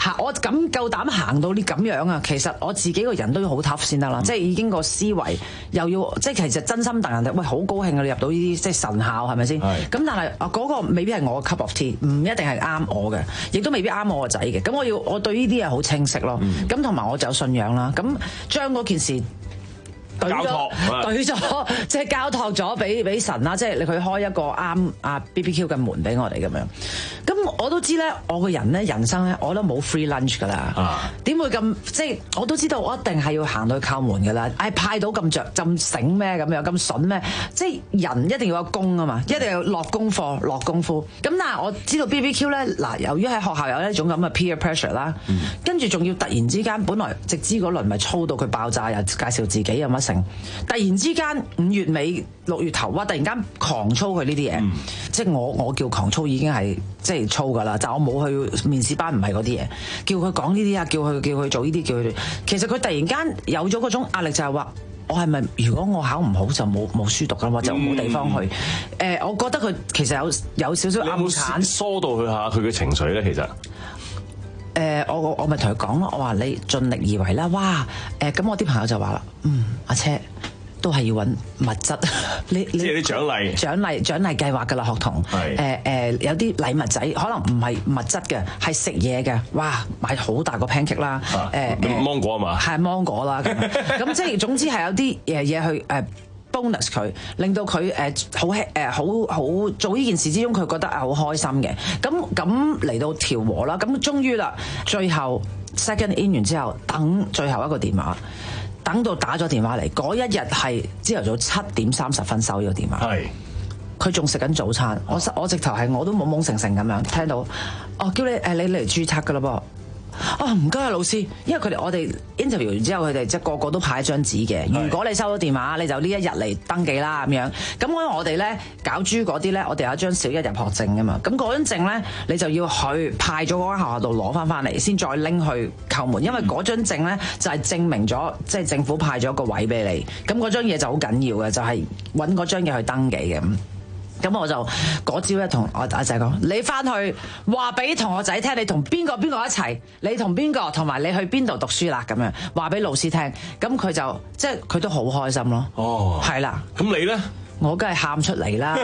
行我咁夠膽行到呢咁樣啊，其實我自己個人都要好 tough 先得啦，嗯、即係已經個思維又要即係其實真心戥人哋，喂好高興啊！你入到呢啲即係神校係咪先？咁但係啊嗰個未必係我嘅 cup of tea， 唔一定係啱我嘅，亦都未必啱我個仔嘅。咁我要我對呢啲嘢好清晰咯。咁同埋我就有信仰啦。咁將嗰件事。對咗，對咗，即係交託咗俾俾神啦，即係你佢開一個啱啊 B B Q 嘅門俾我哋咁樣。咁我都知咧，我個人咧人生咧，我都冇 free lunch 噶啦。點、啊、會咁？即係我都知道，我一定係要行到去靠門噶啦。唉，派到咁着咁醒咩？咁樣咁筍咩？即係人一定要有功啊嘛，一定要落功課、落功夫。咁但係我知道 B B Q 咧，嗱，由於喺學校有一種咁嘅 peer pressure 啦、嗯，跟住仲要突然之間，本來直資嗰輪咪操到佢爆炸，又介紹自己有乜成，突然之間五月尾六月頭哇，突然間狂操佢呢啲嘢，即係我我叫狂操已經係即係操噶啦，但我冇去面試班，唔係嗰啲嘢，叫佢講呢啲啊，叫佢叫佢做呢啲，叫佢。其實佢突然間有咗嗰種壓力，就係話我係咪如果我考唔好就冇冇書讀噶嘛，就冇地方去。誒、嗯呃，我覺得佢其實有有少少暗慘， 疏導佢下佢嘅情緒咧，其實。誒、 呃，我我我咪同佢講咯，我話你盡力而為啦。哇！誒、呃，咁我啲朋友就話啦，嗯，阿車。都係要揾物質，你你即係啲獎勵、獎勵、獎勵計劃㗎啦，學童。係誒誒，有啲禮物仔，可能唔係物質嘅，係食嘢嘅。哇，買好大個 pancake 啦，誒、啊呃、 芒果啊嘛， 係芒果啦。咁咁即係總之係有啲誒嘢去誒 bonus 佢，令到佢誒好誒好好做呢件事之中，佢覺得係好開心嘅。咁咁嚟到調和啦，咁終於啦，最後 second in 完之後，等最後一個電話。等到打咗電話嚟，嗰一日係朝頭早七點三十分收呢個電話。係，佢仲食緊早餐。我我直頭係我都懵懵成成咁樣聽到，哦叫你誒你嚟註冊㗎啦噃。啊唔該啊老師，因為佢哋我哋 interview 完之後，佢哋即係個個都派一張紙嘅。如果你收到電話，你就呢一日嚟登記啦咁樣。咁因為我哋咧搞豬嗰啲咧，我哋有一張小一入學證㗎嘛。咁嗰張證咧，你就要去派咗嗰間學校度攞翻翻嚟，先再拎去叩門。因為嗰張證咧就係證明咗，即係政府派咗個位俾你。咁嗰張嘢就好緊要嘅，就係揾嗰張嘢去登記嘅。咁我就嗰朝咧同我阿仔講，你翻去話俾同學仔聽，你同邊個邊個一齊，你同邊個，同埋你去邊度讀書啦，咁樣話俾老師聽。咁佢就即係佢都好開心咯。哦，係啦。咁你咧？ 我梗係喊出嚟啦！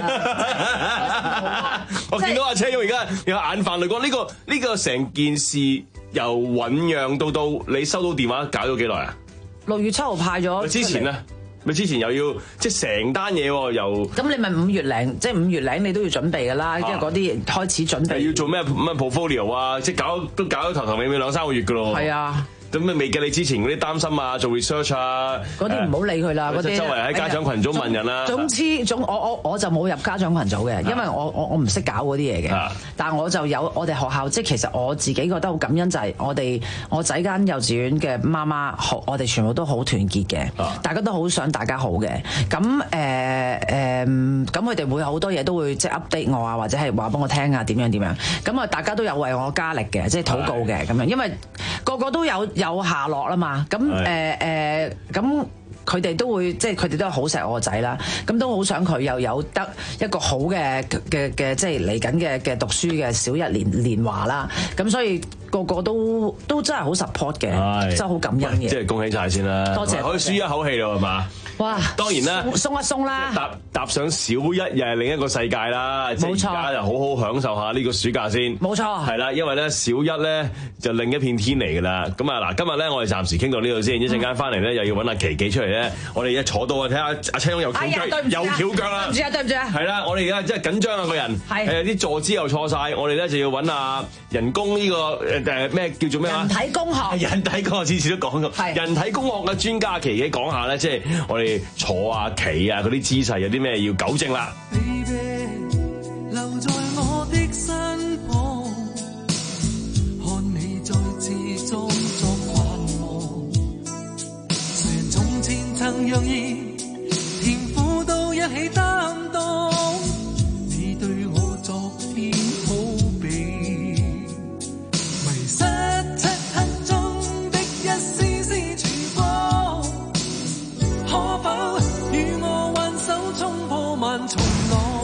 我見到阿車因為而家有眼泛淚光，呢個呢個成件事由醞釀到到你收到電話，搞咗幾耐啊？ 六月七號派咗。 之前咧？咪之前又要即係成單嘢喎，又咁你咪五月零，即係五月零你都要準備㗎啦，因為嗰啲開始準備。 要做咩咩 portfolio 啊？即係搞都搞咗頭頭尾尾兩三個月㗎咯。 係啊。 咁咪未計你之前嗰啲擔心啊，做 research 啊， 嗰啲唔好理佢啦。嗰啲周圍喺家長群組問人啦。 總之總我我我就冇入家長群組嘅，因為我我我唔識搞嗰啲嘢嘅。但係我就有我哋學校，即係其實我自己覺得好感恩就係我哋我仔間幼稚園嘅媽媽，好我哋全部都好團結嘅，大家都好想大家好嘅。咁誒誒，咁佢哋會好多嘢都會即係 update 我啊，或者係話幫我聽啊，點樣點樣。咁啊，大家都有為我加力嘅，即係禱告嘅咁樣，因為個個都有。有下落啦嘛，咁誒誒，咁佢哋都會即係佢哋都係好錫我個仔啦，咁都好想佢又有得一個好嘅嘅嘅，即係嚟緊嘅嘅讀書嘅小一年年華啦，咁所以個個都都真係好 support 嘅，真係好感恩嘅。 即係恭喜晒先啦， 多謝， 可以舒一口氣咯，係嘛？哇！當然啦， 鬆一鬆啦， 踏踏上小一又係另一個世界啦。冇錯，而家就好好享受下呢個暑假先。冇錯，係啦，因為咧小一咧就另一片天嚟㗎啦。咁啊嗱，今日咧我哋暫時傾到呢度先，一陣間翻嚟咧又要揾阿琪琪出嚟咧。我哋一坐到啊，睇下阿車兄又翹腳，又翹腳啦。對唔住啊，對唔住啊。係啦，我哋而家真係緊張啊個人。係。誒啲坐姿又錯晒，我哋咧就要揾阿人工呢個誒誒咩叫做咩啊？人體工學。人體工學次次都講過。係。人體工學嘅專家琪琪講下咧，即係我哋。坐啊、企啊嗰啲姿勢有啲咩要糾正啦？ Baby， 留在我的身旁，看你再次裝作繁忙，誰從前曾讓兒甜苦都一起擔當，你對我昨天好比迷失漆黑中的一絲絲曙光，可否與我挽手衝破萬重浪？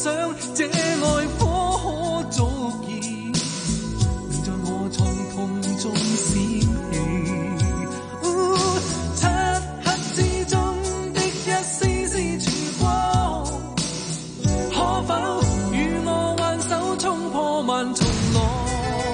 想這愛火可續燃，能在我創痛中閃起。漆黑之中的一絲絲曙光，可否與我挽手衝破萬重浪？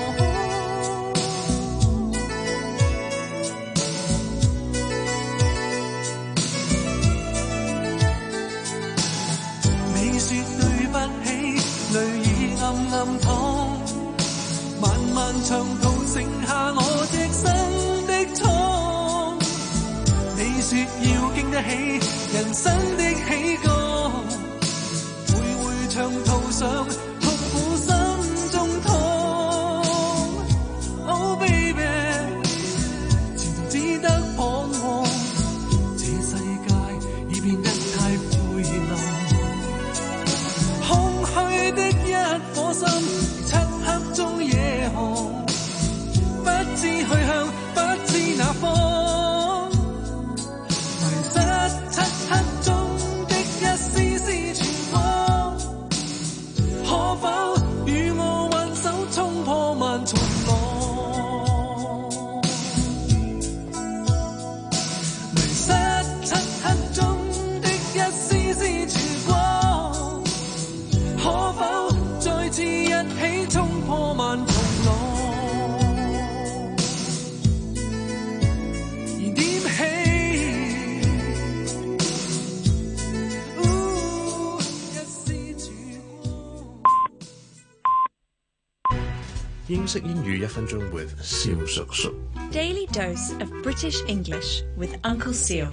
你說對不起，淚已暗暗淌，漫漫長途剩下我隻身的瘡。你說要經得起人生的起降，每回長途上痛苦心中痛。Oh baby， 前途只得彷徨，這世界已變得太灰暗。空虛的一顆心，漆黑中夜航，不知去向，不知哪方。迷失漆黑中的一絲絲曙光，可否與我挽手衝破萬重浪？迷失漆黑中的一絲絲曙光，可否再次一起衝破萬重浪？而點起一絲曙光。 英式英語一分鐘 with 蕭叔叔。 Daily dose of British English with Uncle Seal.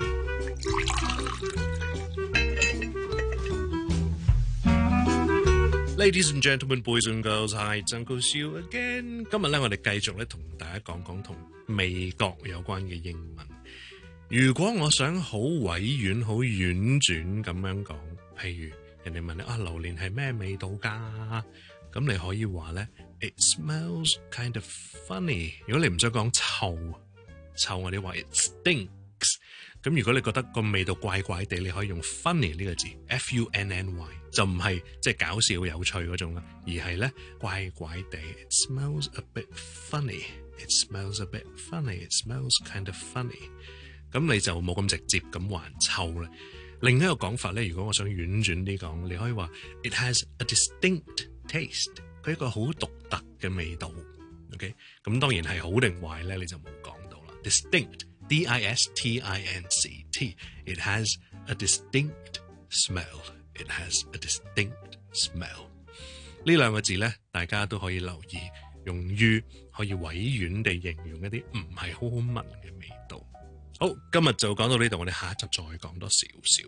Ladies and gentlemen, boys and girls, hi, it's Uncle Seal again. 今日咧，我哋繼續咧同大家講講同美國有關嘅英文。如果我想好委婉、好婉轉咁樣講，譬如人哋問你啊，榴蓮係咩味道㗎？咁你可以話咧 ，It smells kind of funny。如果你唔想講臭，臭我哋話 It stinks。咁如果你覺得個味道怪怪地，你可以用 funny 呢個字 ，F U N N Y， 就唔係即係搞笑有趣嗰種啦，而係咧怪怪地 ，It smells a bit funny，It smells a bit funny，It smells kind of funny。咁你就冇咁直接咁話臭啦。另一個講法咧，如果我想婉轉啲講，你可以話 It has a distinct taste， 佢一個好獨特嘅味道。OK， 咁當然係好定壞咧，你就冇講到啦。Distinct。D I S T I N C T. It has a distinct smell. It has a distinct smell. 呢兩個字咧，大家都可以留意，用於可以委婉地形容一啲唔係好好聞嘅味道。好，今日就講到呢度，我哋下一集再講多少少。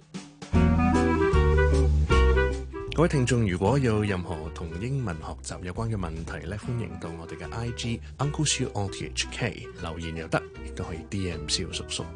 各位聽眾，如果有任何同英文學習有關嘅問題咧，歡迎到我哋嘅 I G Uncle Siu O T H K 留言又得，亦都可以 D M 蕭叔叔。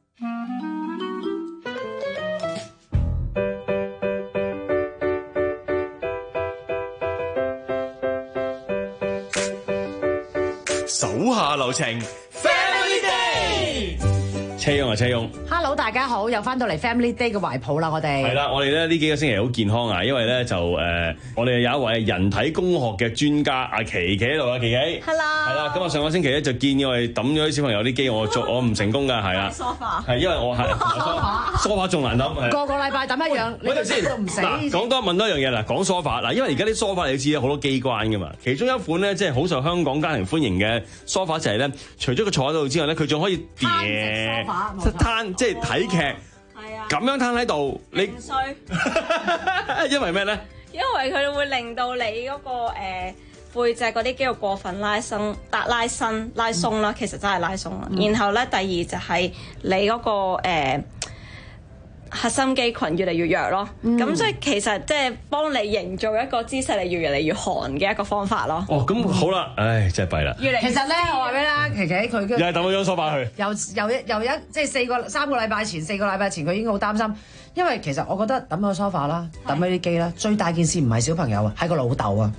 手下留情 ，Family Day。車翁啊，車翁 Hello， 大家好，又翻到嚟 Family Day 嘅懷抱啦，我哋係啦，我哋咧呢幾個星期好健康啊，因為咧就誒、呃，我哋有一位人體工學嘅專家阿琪琪喺度啊，琪琪 ，Hello， 係啦，咁啊上個星期咧就建議我哋抌咗啲小朋友啲機，我做我唔成功㗎，係啊， 梳化係因為我係梳化仲難抌， 個個禮拜抌一樣，你先都唔死。 嗱，講多問多一樣嘢啦，講梳化嗱，因為而家啲梳化你知好多機關㗎嘛，其中一款咧即係好受香港家庭歡迎嘅梳化就係咧，除咗佢坐喺度之外咧，佢仲可以攤攤。即係睇劇，咁樣攤喺度，你衰， 因為咩咧？ 因為佢會令到你嗰、那個誒、呃、背脊嗰啲肌肉過分拉伸、搭拉伸、拉鬆啦，其實真係拉鬆啦。嗯、然後咧，第二就係你嗰、那個誒。呃核心肌群越嚟越弱咯，咁、嗯、所以其實即係幫你營造一個姿勢，你越嚟越寒嘅一個方法咯。 哦，咁好啦，唉，真係弊啦。 其實咧，我話俾你啦，琪琪佢又係抌咗張梳化去。 由由一由一即係四個三個禮拜前，四個禮拜前佢已經好擔心，因為其實我覺得抌咗梳化啦，抌咗啲機啦，最大件事唔係小朋友啊，係個老豆啊。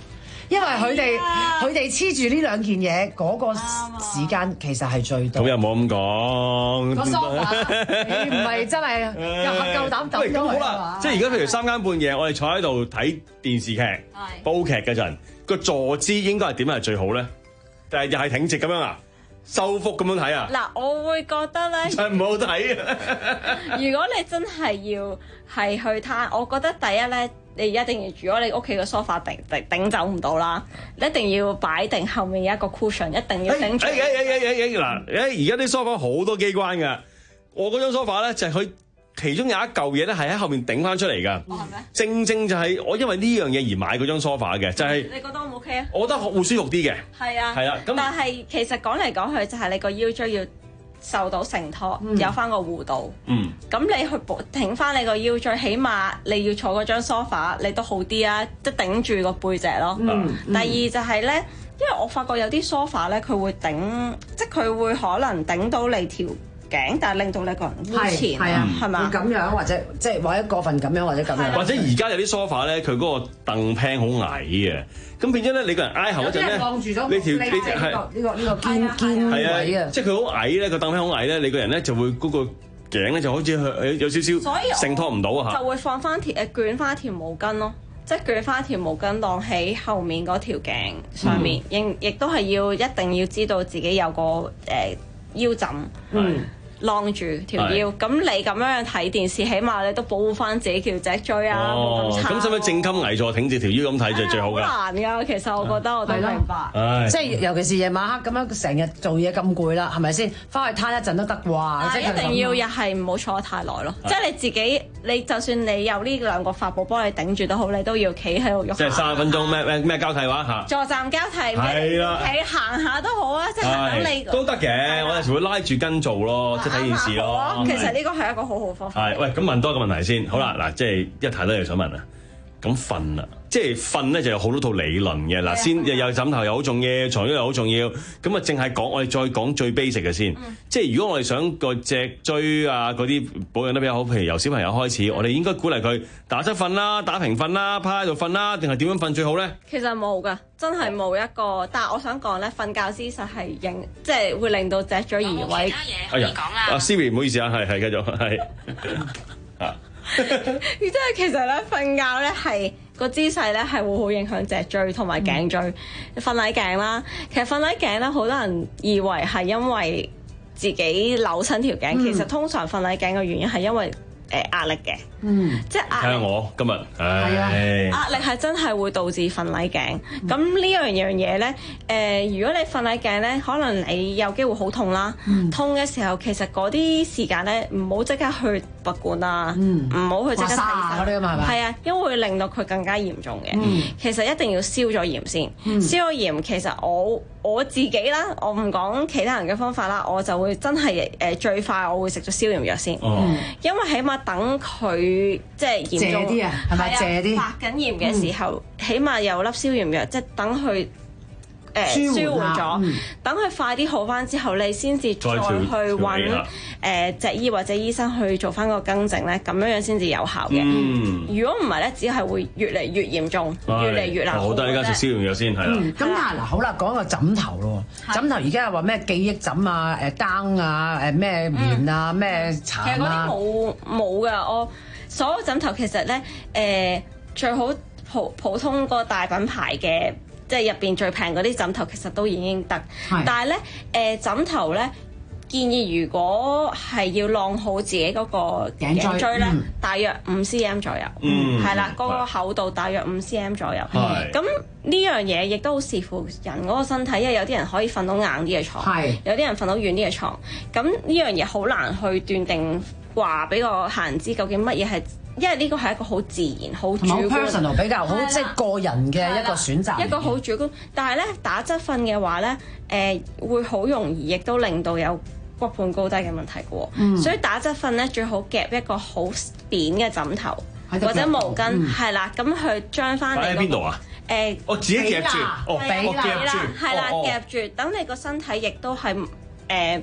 因為佢哋佢哋黐住呢兩件嘢嗰個時間其實係最多。 咁又冇咁講。 個 sofa 你唔係真係夠膽抌咗佢啊嘛？ 即係而家譬如三更半夜，我哋坐喺度睇電視劇、煲劇嗰陣，個坐姿應該係點係最好咧？定係又係挺直咁樣啊？收腹咁樣睇啊？ 嗱，我會覺得咧， 真係唔好睇啊！ 如果你真係要係去攤，我覺得第一咧，你一定要，如果你屋企個 sofa 頂頂頂走唔到啦，你一定要擺定後面有一個 cushion，一定要頂住。 誒誒誒誒誒嗱，誒而家啲 sofa 好多機關㗎，我嗰張 sofa 咧就係佢其中有一嚿嘢咧係喺後面頂翻出嚟㗎。 哦，係咩？ 正正就係我因為呢樣嘢而買嗰張 sofa 嘅，就係、 你覺得 O 唔 OK 啊？ 我覺得會舒服啲嘅。 係啊， 係啊，咁但係其實講嚟講去就係你個腰椎要受到承托， 嗯有翻個弧度。 嗯。 咁你去挺翻你個腰椎，起碼你要坐嗰張 sofa，你都好啲啊，即係頂住個背脊咯。 嗯第二就係咧，因為我發覺有啲 sofa 咧，佢會頂，即係佢會可能頂到你條頸，但係令到你個人烏前， 係啊， 係嘛？ 會咁樣或者即係或者過分咁樣或者咁樣， 或者而家有啲 sofa 咧，佢嗰個凳 pan 好矮嘅，咁變咗咧，你個人挨後嗰陣咧， 晾住咗你條你係係呢個呢個肩肩位啊， 即係佢好矮咧，個凳 pan 好矮咧，你個人咧就會嗰個頸咧就好似有有少少承托唔到啊嚇， 就會放翻條誒捲翻條毛巾咯。即係捲翻條毛巾晾喺後面嗰條頸上面，亦亦都係要一定要知道自己有個誒、呃、腰枕。嗯。晾住條腰，咁你咁樣睇電視，起碼你都保護翻自己條脊椎啊，冇咁差。 咁使唔使正襟危坐挺住條腰咁睇就最好㗎？ 好難㗎，其實我覺得我都明白。 即係尤其是夜晚黑咁樣成日做嘢咁攰啦，係咪先？翻去攤一陣都得啩？即係一定要又係唔好坐得太耐咯。即係你自己，你就算你有呢兩個法寶幫你頂住都好，你都要企喺度喐。 即係三十分鐘咩咩咩交替話嚇？ 坐站交替， 係啦， 企行下都好啊，即係行你都得嘅。我有時會拉住跟做咯，即係睇電視咯。 其實呢個係一個好好方法。 係，喂，咁問多一個問題先。好啦，嗱，即係一太多嘢想問啊。咁瞓啦，即係瞓咧就有好多套理論嘅。嗱，先又有枕頭又好重要，床褥又好重要。咁啊，淨係講我哋再講最 basic 嘅先。嗯、即係如果我哋想個脊椎啊嗰啲保養得比較好，譬如由小朋友開始，我哋應該鼓勵佢打側瞓啦、打平瞓啦、趴喺度瞓啦，定係點樣瞓最好咧？ 其實冇㗎，真係冇一個。但係我想講咧，瞓覺姿勢係影，即係會令到脊椎移位。其他嘢可以講啦。阿 Siri 唔好意思啊，係係繼續係啊。 即係其實咧，瞓覺咧係個姿勢咧係會好影響脊椎同埋頸椎。瞓捩頸啦，其實瞓捩頸咧，好多人以為係因為自己扭親條頸，嗯、其實通常瞓捩頸嘅原因係因為誒壓力嘅。嗯，即係壓力。睇下我今日，係啊，壓力係真係會導致瞓捩頸。咁、嗯、呢樣樣嘢咧，誒、呃，如果你瞓捩頸咧，可能你有機會好痛啦。嗯、痛嘅時候，其實嗰啲時間咧，唔好即刻去拔罐啊，唔好、嗯、去即刻睇醫生。係啊，因為會令到佢更加嚴重嘅。嗯、其實一定要消咗炎先。嗯、消咗炎，其實我我自己啦，我唔講其他人嘅方法啦，我就會真係誒最快，我會食咗消炎藥先。嗯、因為起碼等佢。即係嚴重啲啊，係咪借啲發緊炎嘅時候，嗯、起碼有粒消炎藥，即係等佢誒舒緩咗，等佢快啲好翻之後，你先至再去揾誒脊醫或者醫生去做翻個更正咧，咁樣樣先至有效嘅。嗯、如果唔係咧，只係會越嚟越嚴重，嗯、越嚟越難好。好得，依家食消炎藥先係啦。 咁但係嗱，好啦，講個枕頭咯，的枕頭而家又話咩記憶枕啊、誒膠啊、誒咩棉啊、咩蠶啊， 其實嗰啲冇冇㗎，我。所有枕頭其實咧，誒、呃、最好普普通個大品牌嘅，即係入邊最平嗰啲枕頭，其實都已經得。是但係咧，誒、呃、枕頭咧，建議如果係要晾好自己嗰個頸椎咧，嗯、大約五 cm 左右，係啦、嗯，嗰、那個厚度大約五 cm 左右。咁呢樣嘢亦都好視乎人嗰個身體，因為有啲人可以瞓到硬啲嘅床，是有啲人瞓到軟啲嘅床。咁呢樣嘢好難去斷定。話俾個客人知究竟乜嘢係，因為呢個係一個好自然、好主觀、 personal 比較好，即係個人嘅一個選擇， 一個好主觀。但係咧打側瞓嘅話咧，誒、呃、會好容易，亦都令到有骨盆高低嘅問題嘅喎。嗯、所以打側瞓咧最好夾一個好扁嘅枕頭或者毛巾，係啦、嗯，咁去將翻你。擺喺邊度啊？誒、呃， 我自己夾住，哦， 係啦， 夾住， 係啦，夾住，等你個身體亦都係誒。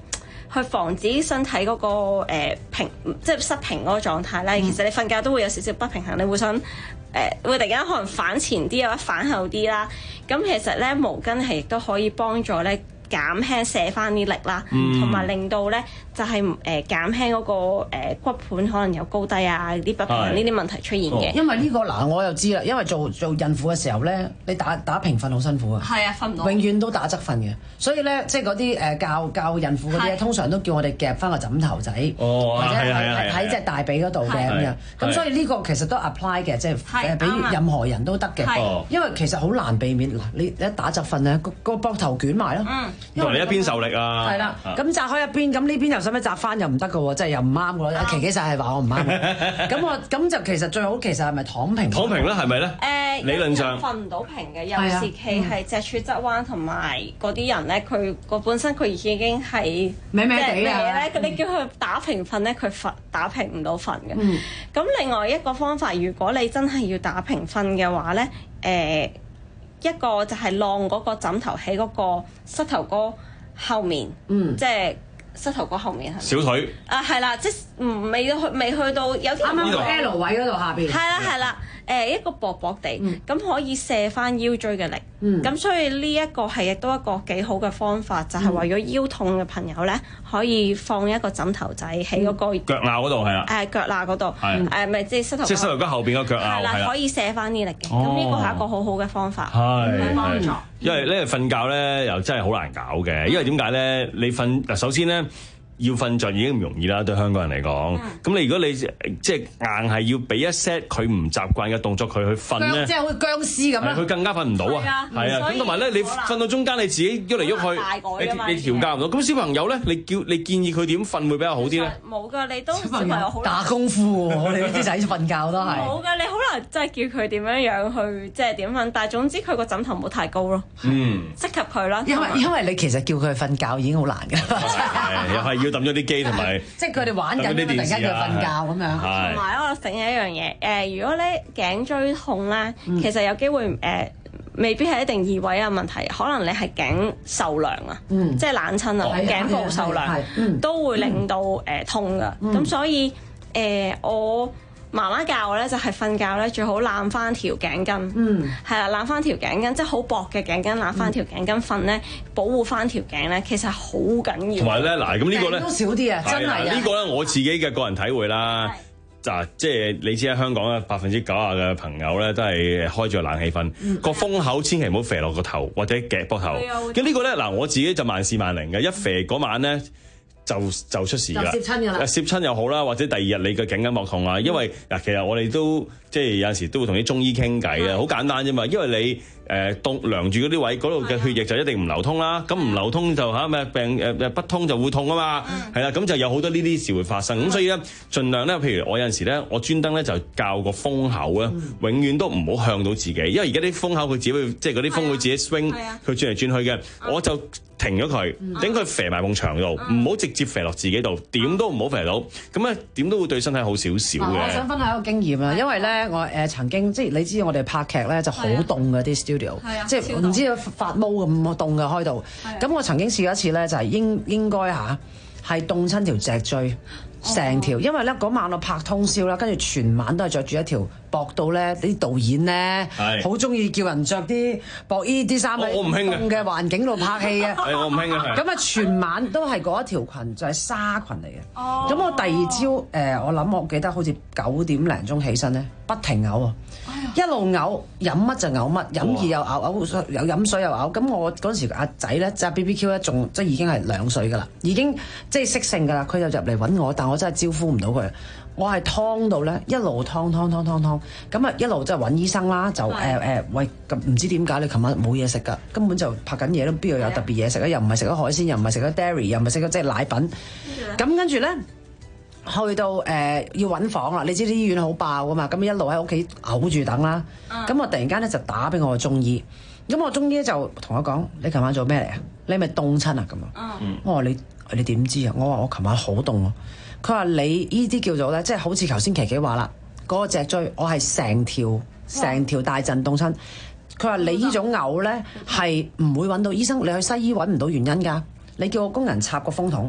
去防止身體嗰、個、呃、平，即係失平嗰個狀態咧。其實你瞓覺都會有少少不平衡，你會想誒、呃、會突然間可能反前啲或者反後啲啦。咁其實咧毛巾係亦都可以幫助咧減輕卸翻啲力啦，同埋、嗯、令到咧就係誒減輕嗰個誒骨盤可能有高低啊啲不平衡呢啲問題出現嘅。 因為呢、呢個嗱我又知啦，因為做做孕婦嘅時候咧，你打打平瞓好辛苦啊。 係啊，瞓唔到。永遠都打側瞓嘅，所以咧即係嗰啲誒教教孕婦嗰啲咧，通常都叫我哋夾翻個枕頭仔， 哦、 或者係喺隻大髀嗰度嘅咁樣。咁所以呢個其實都 apply 嘅，即係誒俾任何人都得嘅。因為其實好難避免嗱，你一打側瞓咧，個個膊頭捲埋咯。嗯， 因為你一邊受力啊。 係啦，咁扎開一邊，咁呢邊又使唔使扎翻又唔得嘅喎，即係又唔啱嘅喎。琪琪實係話我唔啱。咁我咁就其實最好其實係咪躺平？ 躺平啦，係咪咧？ 誒， 理論上瞓唔到平嘅，有時企係脊柱側彎，同埋嗰啲人咧，佢個本身佢已經係歪歪地啊咧，你叫佢打平瞓咧，佢瞓打平唔到瞓嘅。咁另外一個方法，如果你真係要打平瞓嘅話咧，誒一個就係晾嗰個枕頭喺嗰個膝頭哥後面，嗯，即係膝頭哥後面係小腿啊，係啦，即係唔未到去未去到有啲啱啱 L 位嗰度下邊， 係啦係啦，誒一個薄薄地，咁可以卸翻腰椎嘅力，咁所以呢一個係亦都一個幾好嘅方法，就係為咗腰痛嘅朋友咧，可以放一個枕頭仔喺嗰個腳罅嗰度係啦， 誒腳罅嗰度，誒咪即係膝頭即係膝頭哥後邊個腳罅係啦，可以卸翻啲力嘅，咁呢個係一個好好嘅方法， 係幫助。 因為咧瞓覺咧又真係好難搞嘅，因為點解咧？你瞓嗱首先咧要瞓着已經唔容易啦，對香港人嚟講。咁、嗯、你如果你即係硬係要俾一 set 佢唔習慣嘅動作佢去瞓咧， 即係好似僵屍咁啦， 佢更加瞓唔到啊！係啊，咁同埋咧，你瞓到中間你自己喐嚟喐去，你你調教唔到。咁小朋友咧，你叫你建議佢點瞓會比較好啲咧？ 冇㗎，你都小朋友好打功夫喎，我哋啲仔瞓覺都係冇㗎，你好難真係叫佢點樣樣去即係點瞓。但係總之佢個枕頭唔好太高咯， 嗯， 適合佢啦。 因為因為你其實叫佢瞓覺已經好難㗎， 係又係要抌咗啲機同埋， 即係佢哋玩緊，突然間叫佢瞓覺咁樣。 同埋我醒起一樣嘢，誒，如果咧頸椎痛咧，其實有機會誒。未必係一定移位啊問題，可能你係頸受涼啊，嗯、即係冷親啊，頸部受涼、嗯、都會令到誒、呃、痛噶。咁、嗯、所以誒、呃、我媽媽教我咧就係瞓覺咧最好攬翻條頸巾，係啦攬翻條頸巾，即係好薄嘅頸巾攬翻條頸巾瞓咧，保護翻條頸咧，其實好緊要。 同埋咧嗱，咁呢個咧都少啲啊，真係啊！ 呢個咧我自己嘅個人體會啦。就即係你知喺香港咧，百分之九十嘅朋友咧都係開住冷氣瞓，個風口千祈唔好射落個頭或者夾膊頭。咁呢個咧嗱，我自己就萬試萬靈嘅，一射嗰晚咧就就出事㗎啦。 攝親㗎啦， 攝親又好啦，或者第二日你嘅頸筋膜痛啊，因為嗱其實我哋都即係有陣時都會同啲中醫傾偈啊，好簡單啫嘛，因為你。誒凍涼住嗰啲位，嗰度嘅血液就一定唔流通啦。咁唔流通就嚇咩病誒誒不通就會痛啊嘛。係啦，咁就有好多呢啲事會發生。咁所以咧，盡量咧，譬如我有陣時咧，我專登咧就教個風口咧，永遠都唔好向到自己，因為而家啲風口佢自己會即係嗰啲風會自己 swing，佢轉嚟轉去嘅，我就停咗佢，等佢射埋埲牆度，唔好直接射落自己度，點都唔好射到。咁咧點都會對身體好少少嘅。 我想分享一個經驗啊，因為咧我誒曾經即係你知我哋拍劇咧就好凍嘅啲 studio。即係唔知發毛咁凍嘅開到，咁我曾經試過一次咧，就係應應該嚇係凍親條脊椎成條，因為咧嗰晚我拍通宵啦，跟住全晚都係着住一條薄到咧啲導演咧好中意叫人着啲薄衣啲衫喺凍嘅環境度拍戲嘅， 係我唔興嘅。咁啊全晚都係嗰一條裙，就係紗裙嚟嘅。咁我第二朝誒，我諗我記得好似九點零鐘起身咧，不停嘔啊！一路嘔，飲乜就嘔乜，飲熱又嘔，嘔有飲水又嘔。咁我嗰時阿仔咧，隻 B B Q 咧，仲即係已經係兩歲噶啦，已經即係識性噶啦。佢就入嚟揾我，但我真係招呼唔到佢。我係湯到咧，一路湯湯湯湯湯，咁啊一路即係揾醫生啦。就誒誒喂，咁唔知點解你琴晚冇嘢食㗎？根本就拍緊嘢都邊度有特別嘢食啊？又唔係食咗海鮮，又唔係食咗 dairy，又唔係食咗即係奶粉。咁跟住咧。去到誒、呃、要揾房啦，你知啲醫院好爆噶嘛，咁一路喺屋企嘔住等啦。咁、嗯、我突然間咧就打俾我個中醫，咁我中醫就同我講：你琴晚做咩嚟啊？你係咪凍親啊？咁啊、嗯，我話你你點知啊？我話我琴晚好凍啊。佢話你呢啲叫做咧，即係好似頭先琪琪話啦，嗰、那個脊椎我係成條成條大陣凍親。佢話你呢種嘔咧係唔會揾到醫生，你去西醫揾唔到原因㗎。你叫個工人插個風筒。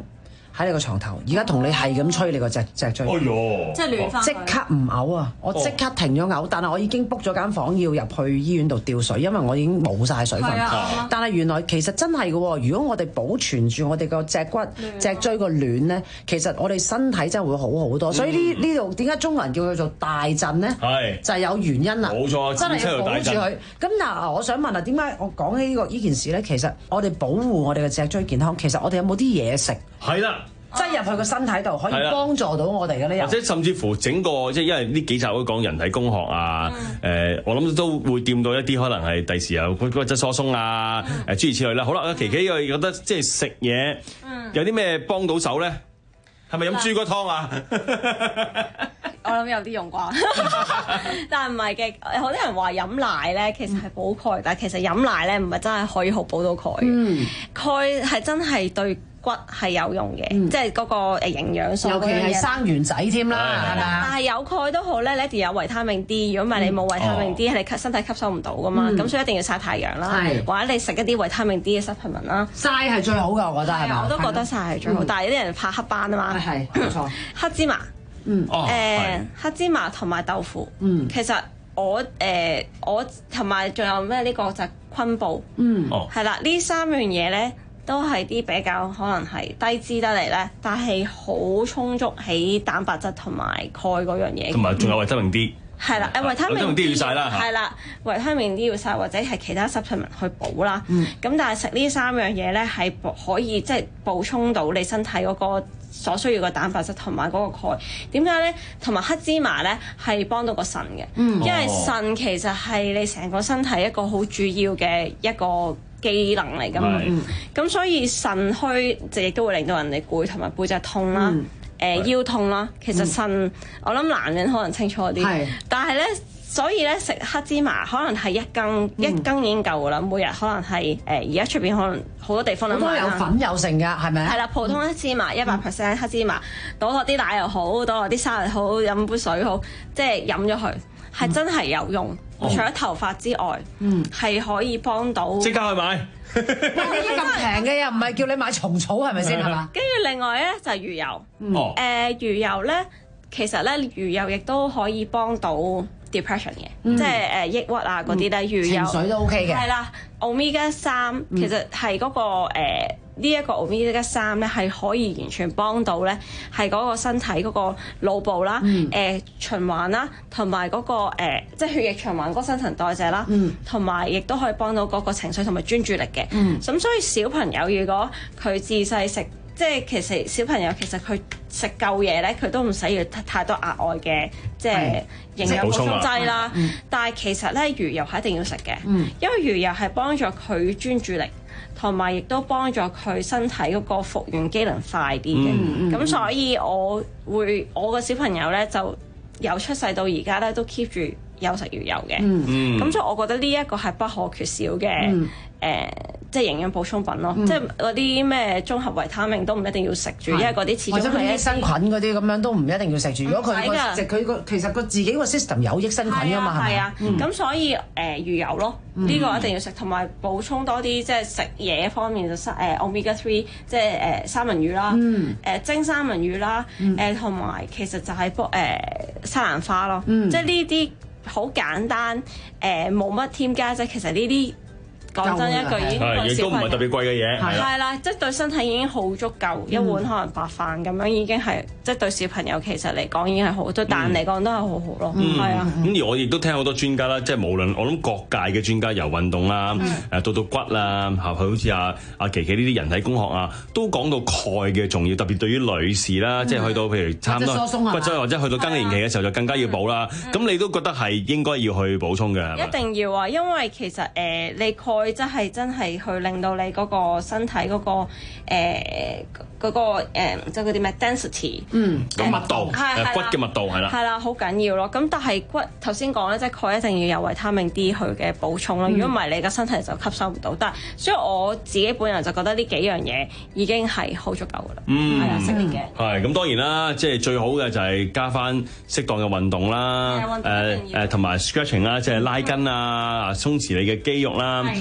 喺你個床頭，而家同你係咁吹你個脊脊椎， 哎呦即係暖翻佢即刻唔嘔啊！我即刻停咗嘔，但係我已經 book 咗間房要入去醫院度吊水，因為我已經冇晒水分。 啊但係原來其實真係嘅喎，如果我哋保存住我哋個脊骨、脊椎個暖咧，其實我哋身體真係會好好多。所以呢呢度點解中國人叫佢做大震咧？ 係就係有原因啦。 冇錯， 真係要保住佢。咁嗱，我想問啊，點解我講起呢個呢件事咧？其實我哋保護我哋嘅脊椎健康，其實我哋有冇啲嘢食？ 係啦。 擠入去個身體度，可以幫助到我哋嘅呢？ 或者甚至乎整個即係因為呢幾集都講人體工學啊，誒、嗯呃，我諗都會掂到一啲可能係第時有骨質疏鬆啊，誒、嗯、諸如此類啦。好啦，琪琪又覺得即係食嘢有啲咩幫到手咧？係咪飲豬骨湯啊？ 我諗有啲用啩，但係唔係嘅。好多人話飲奶咧，其實係補鈣，但係其實飲奶咧唔係真係可以好補到鈣。嗯，鈣係真係對骨係有用嘅，嗯、即係嗰個誒營養素。 尤其係生完仔添啦，係嘛？ 但係有鈣都好咧，你一定要有維他命 D。如果唔係你冇維他命 D，、嗯、你身體吸收唔到噶嘛。咁、嗯、所以一定要曬太陽啦，或者你食一啲維他命 D 嘅 supplement 啦。 曬係最好㗎，我覺得係嘛？ 我都覺得曬係最好，嗯、但係有啲人怕黑斑啊嘛。 係冇錯。 黑芝麻。嗯，誒、呃、黑芝麻同埋豆腐，嗯，其實我誒、呃、我同埋仲有咩呢、呢個就係昆布，嗯，哦，係啦，呢三樣嘢咧都係啲比較可能係低脂得嚟咧，但係好充足喺蛋白質同埋鈣嗰樣嘢， 同埋仲有維他命 D。 係啦，誒維他命 D 要曬啦， 係啦，維他命 D 要曬或者係其他 supplement 去補啦。咁、嗯、但係食呢三樣嘢咧係可以即係、就是、補充到你身體嗰個所需要嘅蛋白質同埋嗰個鈣。點解咧？同埋黑芝麻咧係幫到個腎嘅，嗯、因為腎其實係你成個身體一個好主要嘅一個機能嚟㗎嘛。咁、嗯、所以腎虛就亦都會令到人哋攰同埋背脊痛啦。嗯誒、呃、腰痛啦，其實腎、嗯、我諗男人可能清楚啲，但係咧，所以咧食黑芝麻可能係一羹、嗯、一羹已經夠噶啦，每日可能係誒而家出邊可能好多地方都都有粉有成㗎，係咪？ 係啦，普通黑芝麻一百 percent 黑芝麻，倒落啲奶又好，倒落啲沙律好，飲杯水好，即係飲咗佢係真係有用。嗯、除咗頭髮之外，係、嗯、可以幫到。 即刻去買。 哇！呢啲咁平嘅又唔係叫你買蟲草係咪先係嘛？ 跟住另外咧就係魚油，誒、呃、魚油咧其實咧魚油亦都可以幫到 depression 嘅，嗯、即係誒、呃、抑鬱啊嗰啲咧魚油情緒都 OK 嘅。 係啦 ，omega 三其實係嗰、那個誒。呃呢一個 omega 三咧係可以完全幫到咧，係嗰個身體嗰個腦部啦、誒、嗯呃、循環啦，同埋嗰個、呃、即係血液循環嗰個新陳代謝啦，同埋亦都可以幫到嗰個情緒同埋專注力嘅。咁、嗯、所以小朋友如果佢自細食，即係其實小朋友其實佢食夠嘢咧，佢都唔使要太多額外嘅即係營養補充劑啦。嗯、但係其實咧魚油係一定要食嘅，嗯、因為魚油係幫助佢專注力。同埋亦都幫助佢身體嗰個復原機能快啲嘅，咁、嗯嗯、所以我會我個小朋友咧就由出世到而家咧都 keep 住有食魚油嘅，咁、嗯、所以我覺得呢一個係不可缺少嘅，誒、嗯呃、即係營養補充品咯，嗯、即係嗰啲咩綜合維他命都唔一定要食住，嗯、因為嗰啲始終係益生菌嗰啲咁樣都唔一定要食住。如果佢個食佢個其實個自己個 system 有益生菌㗎嘛，係啊，咁、嗯、所以誒、呃、魚油咯。呢、嗯、個一定要食，同埋補充多啲，即係食嘢方面就三誒 omega three，即係誒三文魚啦，誒、嗯呃、蒸三文魚啦，誒同埋其實就係幫誒西蘭花咯，嗯、即係呢啲好簡單，誒冇乜添加劑，其實呢啲。講真一句已經對小朋友亦都唔係特別貴嘅嘢， 係啦，即係對身體已經好足夠，嗯、一碗可能白飯咁樣已經係，即係對小朋友其實嚟講已經係好，對大人嚟講都係好好咯，係啊。 咁而我亦都聽好多專家啦，即係無論我諗各界嘅專家，由運動啦，誒到到骨啦，嚇好似阿阿琪琪呢啲人體工學啊，都講到鈣嘅重要，特別對於女士啦，即係去到譬如差唔多骨質或者去到更年期嘅時候就更加要補啦。咁你都覺得係應該要去補充嘅？ 一定要啊，因為其實誒你鈣。佢真係真係去令到你嗰個身體嗰、嗰個誒嗰、呃嗰個誒即係嗰啲咩 density， 嗯，個密度， 係骨嘅密度係啦， 係啦，好緊要咯。咁但係骨頭先講咧，即係鈣一定要有維他命 D 去嘅補充咯。如果唔係，你個身體就吸收唔到。但係所以我自己本人就覺得呢幾樣嘢已經係好足夠㗎啦。嗯，係啊，適年嘅。 係咁當然啦，即係最好嘅就係加翻適當嘅運動啦，誒誒同埋 stretching 啦，即係拉筋啊，鬆弛你嘅肌肉啦。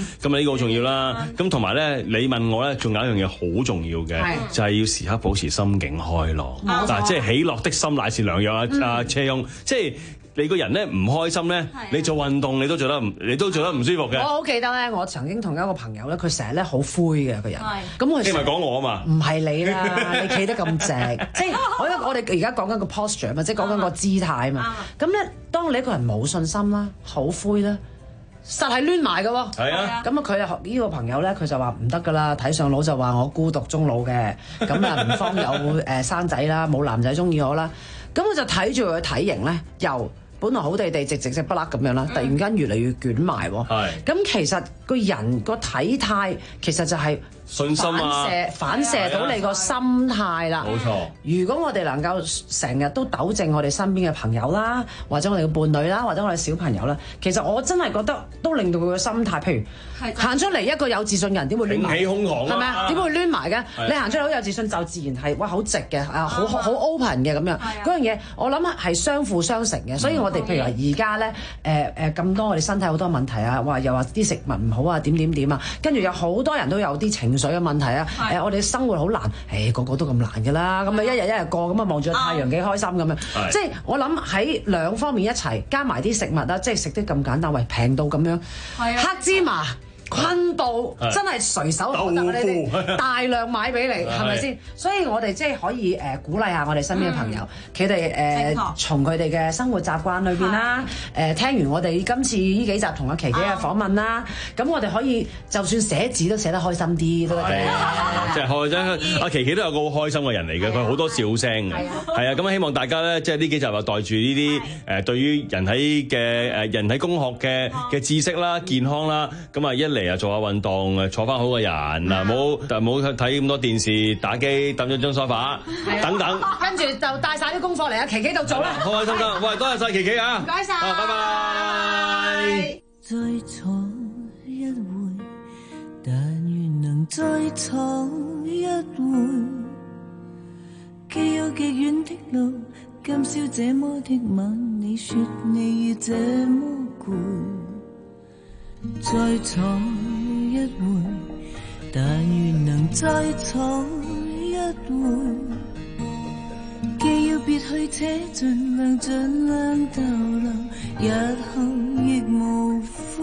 今日呢個好重要啦。咁同埋咧，你問我咧，仲有一樣嘢好重要嘅，就係要時刻保持心境開朗。嗱，即係喜樂的心乃是良藥啊！啊，車翁，即係。你個人咧唔開心咧，你做運動你都做得唔，你都做得唔舒服嘅。 我好記得咧，我曾經同一個朋友咧，佢成日咧好灰嘅個人。咁佢你咪講我啊嘛？ 唔係你啦，你企得咁直，即係我覺得我哋而家講緊個 posture 嘛，即係講緊個姿態嘛。咁咧，當你一個人冇信心啦，好灰啦，實係攣埋嘅喎。係啊。咁啊，佢啊呢個朋友咧，佢就話唔得㗎啦，睇相佬就話我孤獨終老嘅，咁啊唔方有誒生仔啦，冇男仔中意我啦。咁我就睇住佢體型咧，由本來好地地直直直不甩咁樣啦，突然間越嚟越捲埋喎。係。咁其實個人個體態其實就係信心啊， 反射反射到你個心態啦。冇錯。如果我哋能夠成日都糾正我哋身邊嘅朋友啦，或者我哋嘅伴侶啦，或者我哋小朋友啦，其實我真係覺得都令到佢嘅心態，譬如行出嚟一個有自信嘅人點會攣埋？挺起胸膛啊！係咪啊？點會攣埋嘅？你行出嚟好有自信，就自然係哇好直嘅啊，好好 open 嘅咁樣。嗰樣嘢我諗係相輔相成嘅，所以我哋譬如話而家咧誒誒咁多我哋身體好多問題啊，話又話啲食物唔好啊，點點點啊，跟住有好多人都有啲情緒嘅問題啊，誒、呃、我哋生活好難，誒、哎、個個都咁難㗎啦，咁啊一日一日過，咁啊望住個太陽幾開心咁樣，即係我諗喺兩方面一齊加埋啲食物啦，即係食得咁簡單，喂平到咁樣，黑芝麻。昆布真係隨手可得，你哋大量買俾你，係咪先？所以我哋即係可以誒、呃、鼓勵下我哋身邊嘅朋友，佢哋誒從佢哋嘅生活習慣裏邊啦，誒、呃、聽完我哋今次呢幾集同阿琪琪嘅訪問啦，咁、啊、我哋可以就算寫字都寫得開心啲都得嘅。 即係開心，阿琪琪都有個好開心嘅人嚟嘅，佢好多笑聲嘅。係啊，咁希望大家咧，即係呢幾集又帶住呢啲誒對於人體嘅誒人體工學嘅嘅知識啦、健康啦，咁啊一嚟。嚟啊！做下運動，坐翻好個人嗱，冇但冇睇咁多電視、打機、揼咗張梳化等等。 跟住就帶晒啲功課嚟啊！琪琪度做啦。 好開心㗎！喂，多謝晒琪琪啊！ 唔該晒， 拜拜。 再闖一回，但願能再闖一回。既有極遠的路，今宵這麼的晚，你說你已這麼攰。再闖一回，但願能再闖一回。既要別去，且盡量盡量逗留，日後亦無悔。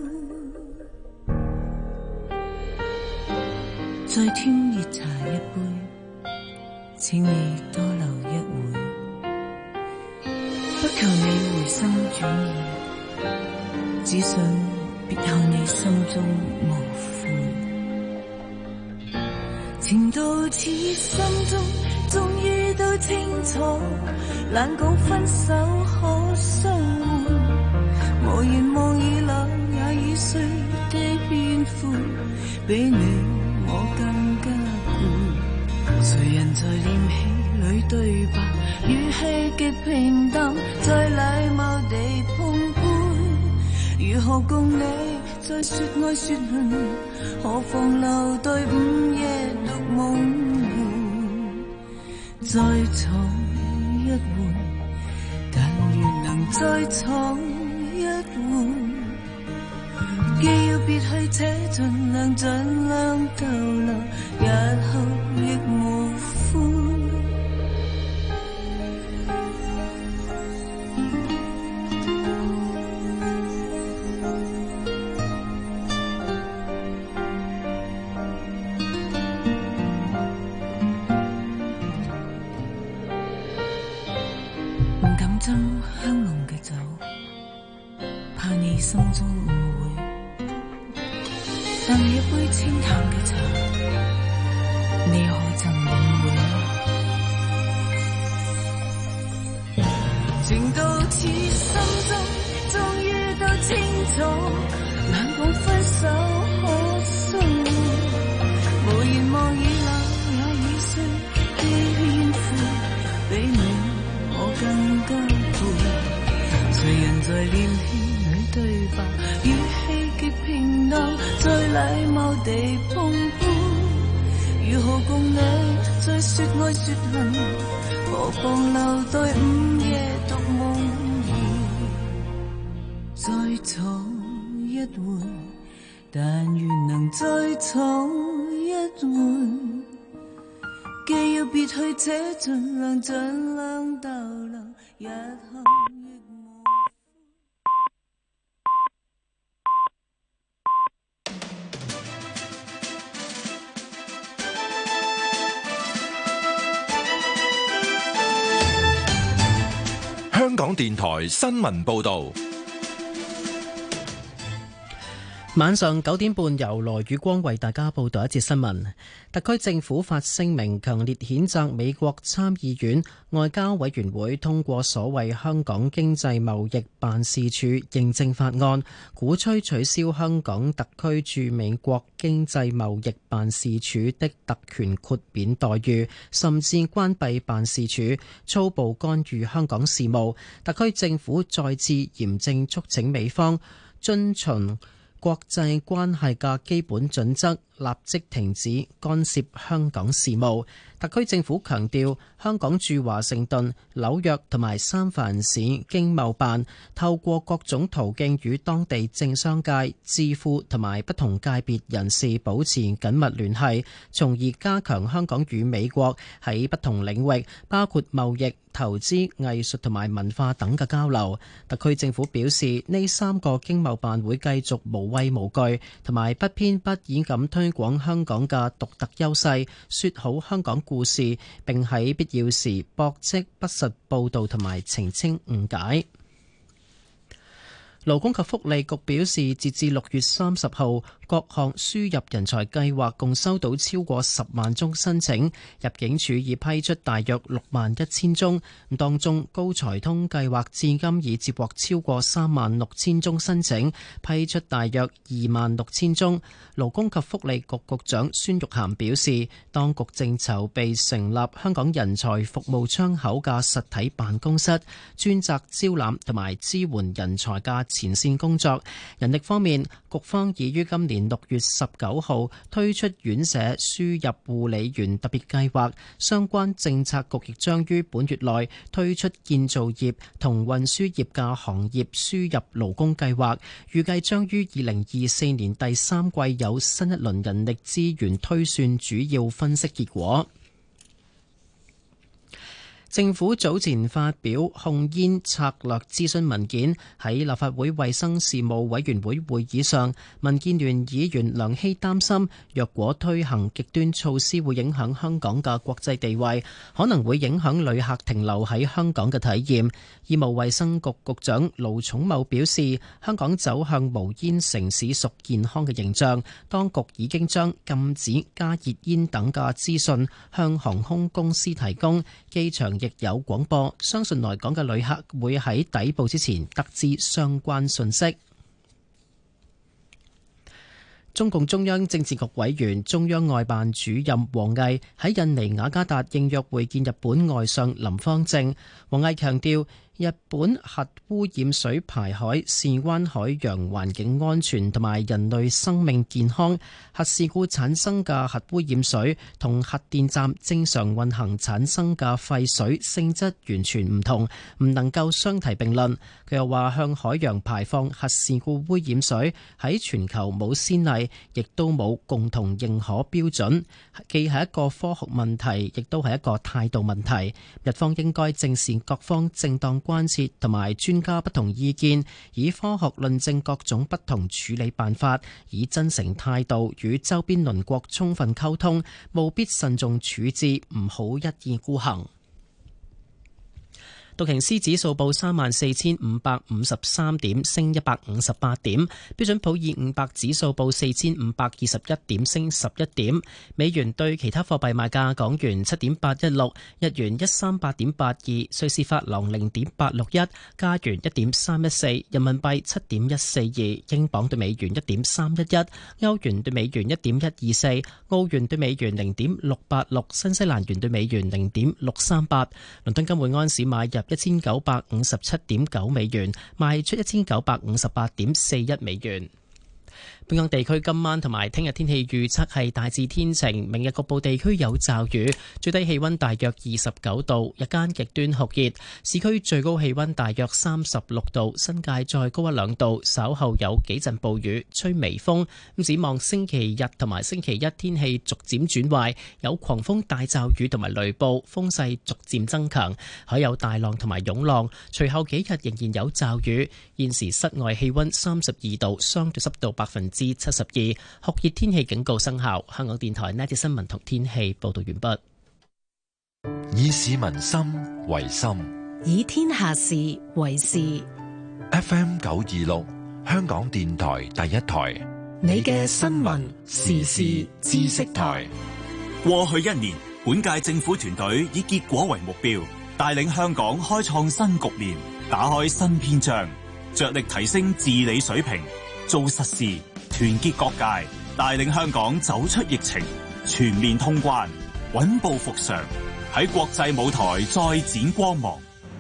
再添熱茶一杯，請你多留一會，不求你回心轉意，只想別後你心中無悔。情到此心中終於都清楚，懶講分手可相會，無言望已老也已碎的怨婦，比你我更加攰。誰人在念起裏對白，語氣極平淡，再禮貌地碰杯，如何共你再說愛說恨，何妨留對午夜獨夢回。再闖一回，但願能再闖一回。既要別去，且盡量盡量逗留，日後亦無悔。唔敢斟香濃嘅酒，怕你心中誤會。但一杯清淡嘅茶，你可曾領會？情到此心中，終於都清楚，冷講分手可相會，無言望已老也已碎的怨婦，比你我更加攰。誰人在念起裏對白，語氣極平淡，再禮貌地碰杯，如何共你再說愛說恨，何妨留待午夜獨夢回。再闖一回， 但願能再闖一回，既要別去這盡浪，盡浪逗留，日後亦無。 香港電台新聞報導。 晚上九點半，由羅宇光為大家報道一節新聞。特區政府發聲明，強烈譴責美國參議院外交委員會通過所謂香港經濟貿易辦事處認證法案，鼓吹取消香港特區駐美國經濟貿易辦事處的特權豁免待遇，甚至關閉辦事處，粗暴干預香港事務。特區政府再次嚴正促請美方遵循國際關係嘅基本準則，立即停止干涉香港事務。特區政府強調，香港駐華盛頓、紐約同埋三藩市經貿辦透過各種途徑與當地政商界、智庫同埋不同界別人士保持緊密聯繫，從而加強香港與美國喺不同領域，包括貿易、投資、藝術同埋文化等嘅交流。特區政府表示，呢三個經貿辦會繼續無畏無懼同埋不偏不倚咁推廣香港嘅獨特優勢，說好香港故事，並喺必要時駁斥不實報導同埋澄清誤解。勞工及福利局表示，截至六月三十號，各項輸入人才計劃共收到超過十萬宗申請，入境處已批出大約六萬一千宗。當中高才通計劃至今已接獲超過三萬六千宗申請，批出大約二萬六千宗。勞工及福利局局長孫玉菡表示，當局正籌備成立香港人才服務窗口嘅實體辦公室，專責招攬同埋支援人才嘅前線工作。人力方面，局方已於今年六月十九號推出院舍輸入護理員特別計劃，相關政策局亦將於本月內推出建造業同運輸業嘅行業輸入勞工計劃，預計將於二零二四年第三季有新一輪人力資源推算主要分析結果。政府早前發表控煙策略諮詢文件，喺立法會衛生事務委員會會議上，民建聯議員梁希擔心，若果推行極端措施，會影響香港嘅國際地位，可能會影響旅客停留喺香港嘅體驗。醫務衛生局局長盧寵茂表示，香港走向無煙城市屬健康嘅形象，當局已經將禁止加熱煙等嘅資訊向航空公司提供，機場亦有廣播，相信來港嘅旅客會喺抵埗之前得知相關信息。中共中央政治局委員、中央外辦主任王毅喺印尼雅加達應約會見日本外相林芳正。王毅強調，日本核污染水排海事關海洋環境安全同埋人類生命健康，核事故產生嘅核污染水同核電站正常運行產生嘅廢水性質完全唔同，唔能夠相提並論。佢又話，向海洋排放核事故污染水喺全球冇先例，亦都冇共同認可標準，既係一個科學問題，亦都係一個態度問題。日方應該正視各方正當關切同埋專家不同意見，以科學論證各種不同處理辦法，以真誠態度與周邊鄰國充分溝通，務必慎重處置，唔好一意孤行。道瓊斯指數報三萬四千五百五十三點，升一百五十八點。標準普爾五百指數報四千五百二十一點，升十一點。美元對其他貨幣賣價：港元七點八一六，日元一三八點八二，瑞士法郎零點八六一，加元一點三一四，人民幣七點一四二，英鎊對美元一點三一一，歐元對美元一點一二四，澳元對美元零點六八六，新西蘭元對美元零點六三八。倫敦金每安士買入一千九百五十七點九美元，賣出一千九百五十八點四一美元。 本港地區今晚同埋聽日天氣預測係大致天晴，明日局部地區有驟雨，最低氣溫大約二十九度，日間極端酷熱，市區最高氣溫大約三十六度，新界再高一兩度，稍後有幾陣暴雨，吹微風。咁展望星期日同埋星期一天氣逐漸轉壞，有狂風大驟雨同埋雷暴，風勢逐漸增強，海有大浪同埋湧浪。隨後幾日仍然有驟雨。現時室外氣溫三十二度，相對濕度百分之七十二，酷熱天氣警告生效。香港電台呢節新聞同天氣報道完畢。 以市民心為心， 以天下事為事。 F M 九二六，香港電台第一台， 你嘅新聞時事知識台。 過去一年，本屆政府團隊以結果為目標，帶領香港開創新局面，打開新篇章，着力提升治理水平，做實事，團結各界，帶領香港走出疫情，全面通關，穩步復常，喺國際舞台再展光芒。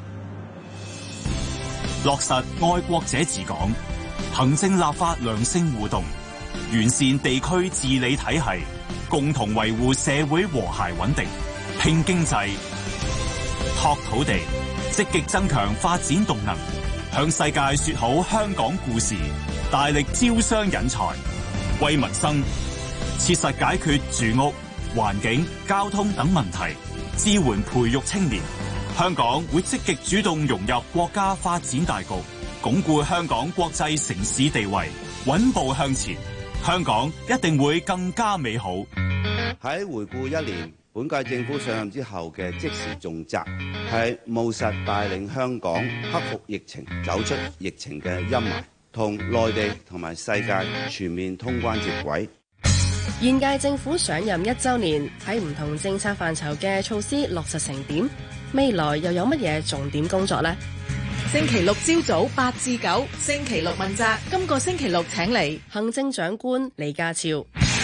落實愛國者治港，行政立法良性互動，完善地區治理體系，共同維護社會和諧穩定，拼經濟，拓土地，積極增強發展動能，向世界說好香港故事，大力招商引才，為民生切實解決住屋、環境、交通等問題，支援培育青年。香港會積極主動融入國家發展大局，鞏固香港國際城市地位，穩步向前。香港一定會更加美好。 喺回顧一年本屆政府上任之後嘅即時重責，係務實帶領香港克服疫情，走出疫情嘅陰霾，同內地同埋世界全面通關接軌。 現屆政府上任一週年，喺唔同政策範疇嘅措施落實成點？未來又有乜嘢重點工作呢？ 星期六朝早八至九，星期六問責。今個星期六請嚟行政長官李家超。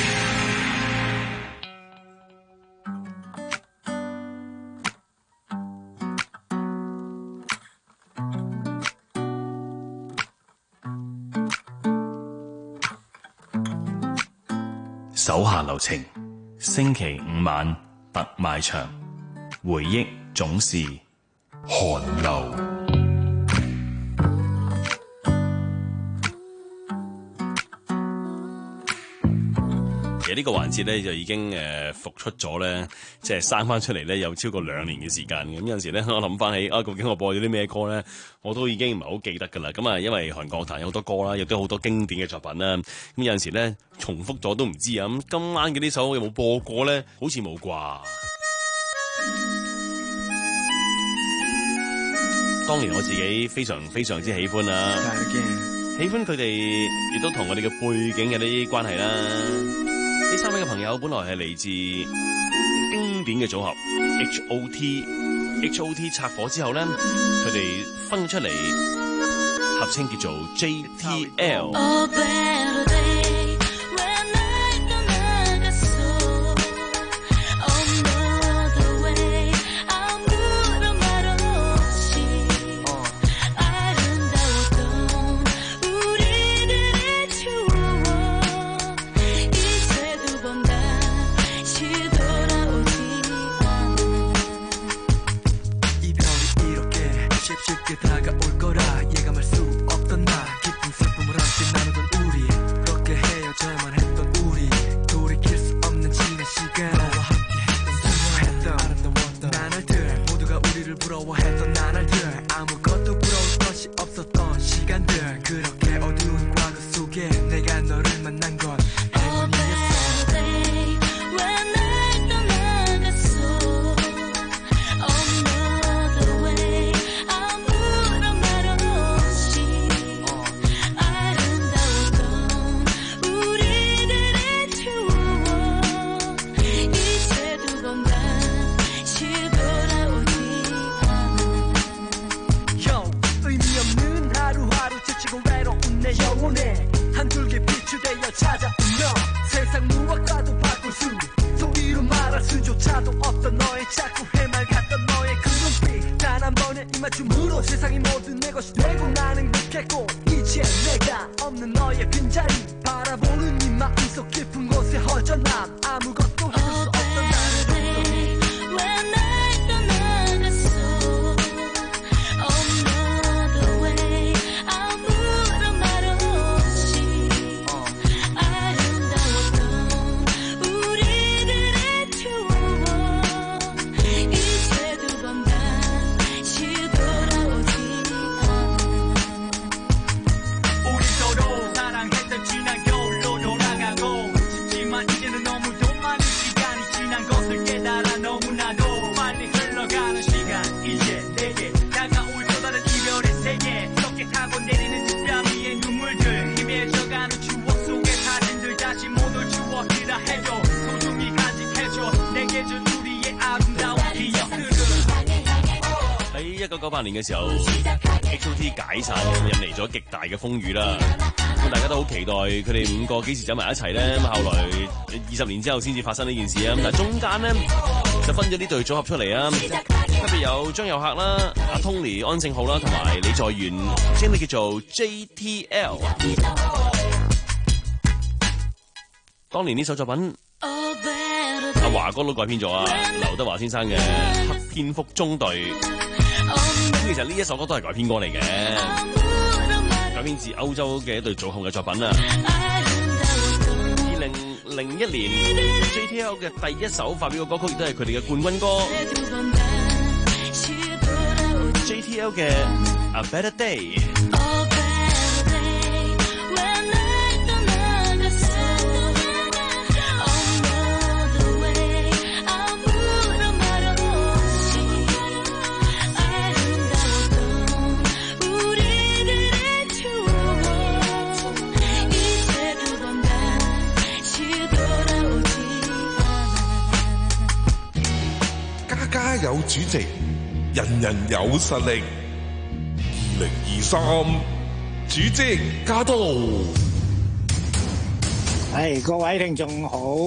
手下留情，星期五晚特賣場，回憶總是寒流。 其實呢個環節咧就已經誒復出咗咧，即係生翻出嚟咧有超過兩年嘅時間嘅。咁有陣時咧，我諗翻起啊，究竟我播咗啲咩歌咧，我都已經唔係好記得㗎啦。咁啊，因為韓國樂壇有好多歌啦，亦都好多經典嘅作品啦。咁有陣時咧重複咗都唔知啊。咁今晚嘅呢首有冇播過咧？好似冇啩。當年我自己非常非常之喜歡啦，喜歡佢哋亦都同我哋嘅背景有啲關係啦。呢三位嘅朋友本來係嚟自經典嘅組合 H O T，H O T 拆夥之後咧，佢哋分出嚟合稱叫做 J T L。 九八年嘅時候 H O T 解散，引嚟咗極大嘅風雨啦。咁大家都好期待佢哋五個幾時走埋一齊咧。咁後來二十年之後先至發生呢件事啊。咁但係中間咧就分咗呢隊組合出嚟啊。特別有張佑赫啦、阿 Tony 安正浩啦，同埋李在元，稱你叫做 J T L。當年呢首作品，阿華哥都改編咗啊，劉德華先生嘅《黑蝙蝠中隊》。咁其實呢一首歌都係改編歌嚟嘅，改編自歐洲嘅一隊組合嘅作品啊。二零零一年 J T L 嘅第一首發表嘅歌曲，亦都係佢哋嘅冠軍歌。J T L 嘅 A Better Day。 家有主席，人人有實力。二零二三主席駕到。 係各位聽眾好。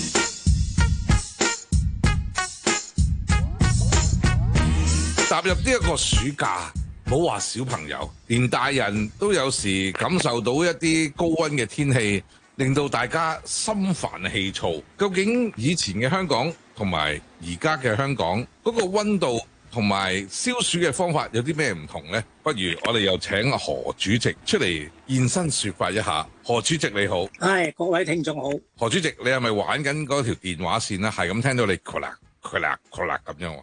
踏入呢一個暑假，唔好話小朋友，連大人都有時感受到一啲高溫嘅天氣，令到大家心煩氣躁。究竟以前嘅香港同埋而家嘅香港嗰個溫度同埋消暑嘅方法有啲咩唔同呢？不如我哋又請何主席出嚟現身說法一下。何主席你好。 係各位聽眾好。 何主席，你係咪玩緊嗰條電話線咧？係咁聽到你咔啦咔啦咔啦咁樣喎。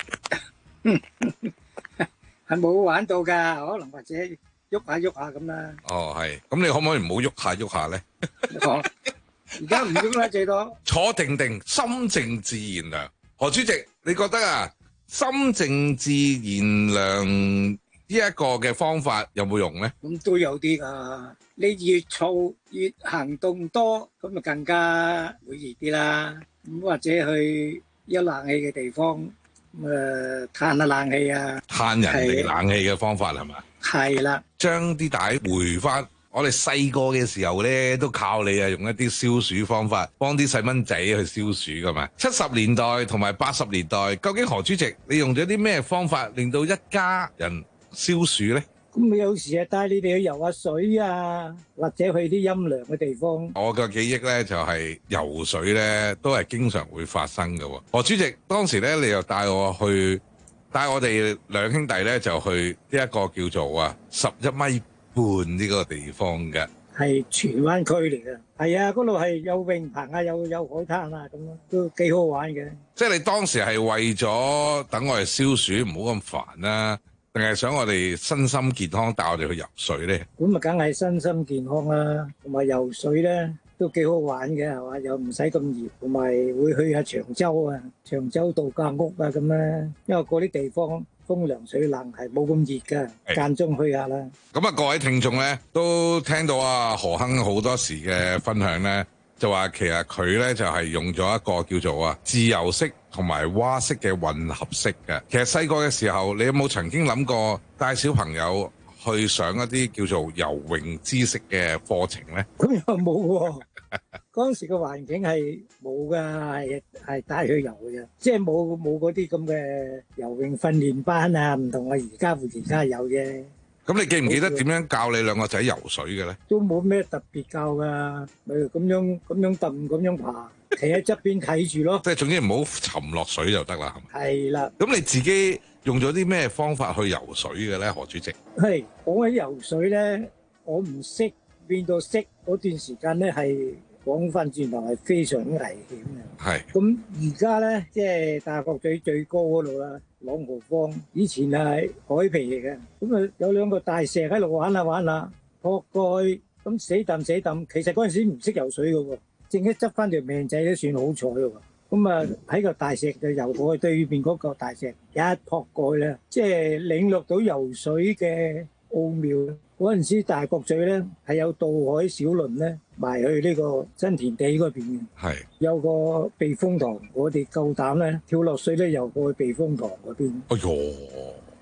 係冇玩到㗎，可能或者喐下喐下咁啦。 哦，係。咁你可唔可以唔好喐下喐下咧？ 而家唔喐啦，最多坐定定，心靜自然涼。何主席，你覺得啊，心靜自然涼呢一個嘅方法有冇用咧？ 咁都有啲㗎。你越燥越行動多，咁就更加會熱啲啦。咁或者去有冷氣嘅地方，咁誒嘆下冷氣啊。 嘆人哋冷氣嘅方法係嘛？ 係啦， 將啲帶回翻。我哋細個嘅時候咧，都靠你啊，用一啲消暑方法，幫啲細蚊仔去消暑噶嘛。七十年代同埋八十年代，究竟何主席你用咗啲咩方法，令到一家人消暑咧？ 咁有時啊，帶你哋去游下水啊，或者去啲陰涼嘅地方。 我嘅記憶咧就係游水咧，都係經常會發生嘅。何主席當時咧，你又帶我去，帶我哋兩兄弟咧就去呢一個叫做啊十一米半呢個地方嘅，係荃灣區嚟嘅。係啊，嗰度係有泳棚啊，有有海灘啊，咁咯，都幾好玩嘅。 即係你當時係為咗等我哋消暑唔好咁煩啦，定係想我哋身心健康帶我哋去游水咧？ 咁啊，梗係身心健康啦，同埋游水咧都幾好玩嘅，係嘛？又唔使咁熱，同埋會去下長洲啊、長洲度假屋啊咁啦，因為嗰啲地方風涼水冷，係冇咁熱㗎，間中去下啦。 咁啊，各位聽眾咧都聽到啊何亨好多時嘅分享咧，就話其實佢咧就係用咗一個叫做啊自由式同埋蛙式嘅混合式嘅。其實細個嘅時候，你有冇曾經諗過帶小朋友去上一啲叫做游泳知識嘅課程咧？ 咁又冇喎。嗰陣時嘅環境係冇㗎，係係帶佢游嘅啫，即係冇冇嗰啲咁嘅游泳訓練班啊，唔同我而家會而家有嘅。 咁你記唔記得點樣教你兩個仔游水嘅咧？ 都冇咩特別教㗎，咪咁樣咁樣揼咁樣爬，企喺側邊睇住咯。 即係總之唔好沉落水就得啦，係咪？ 係啦。咁你自己用咗啲咩方法去游水嘅咧，何主席？ 係講起游水咧，我唔識變到識嗰段時間咧係。講翻轉頭係非常危險嘅。係。咁而家咧，即係大角咀最高嗰度啦，朗豪坊，以前係海皮嚟嘅。咁啊，有兩個大石喺度玩下玩下，撲過去，咁死揼死揼。其實嗰陣時唔識游水嘅喎，正一執翻條命仔都算好彩嘅喎。咁啊，喺個大石就游過去對面嗰個大石，一撲過去咧，即係領略到游水嘅奧妙。嗰陣時大角咀咧係有渡海小輪咧埋去呢個新田地嗰邊嘅，係有個避風塘，我哋夠膽咧跳落水咧游過去避風塘嗰邊。 哎呦！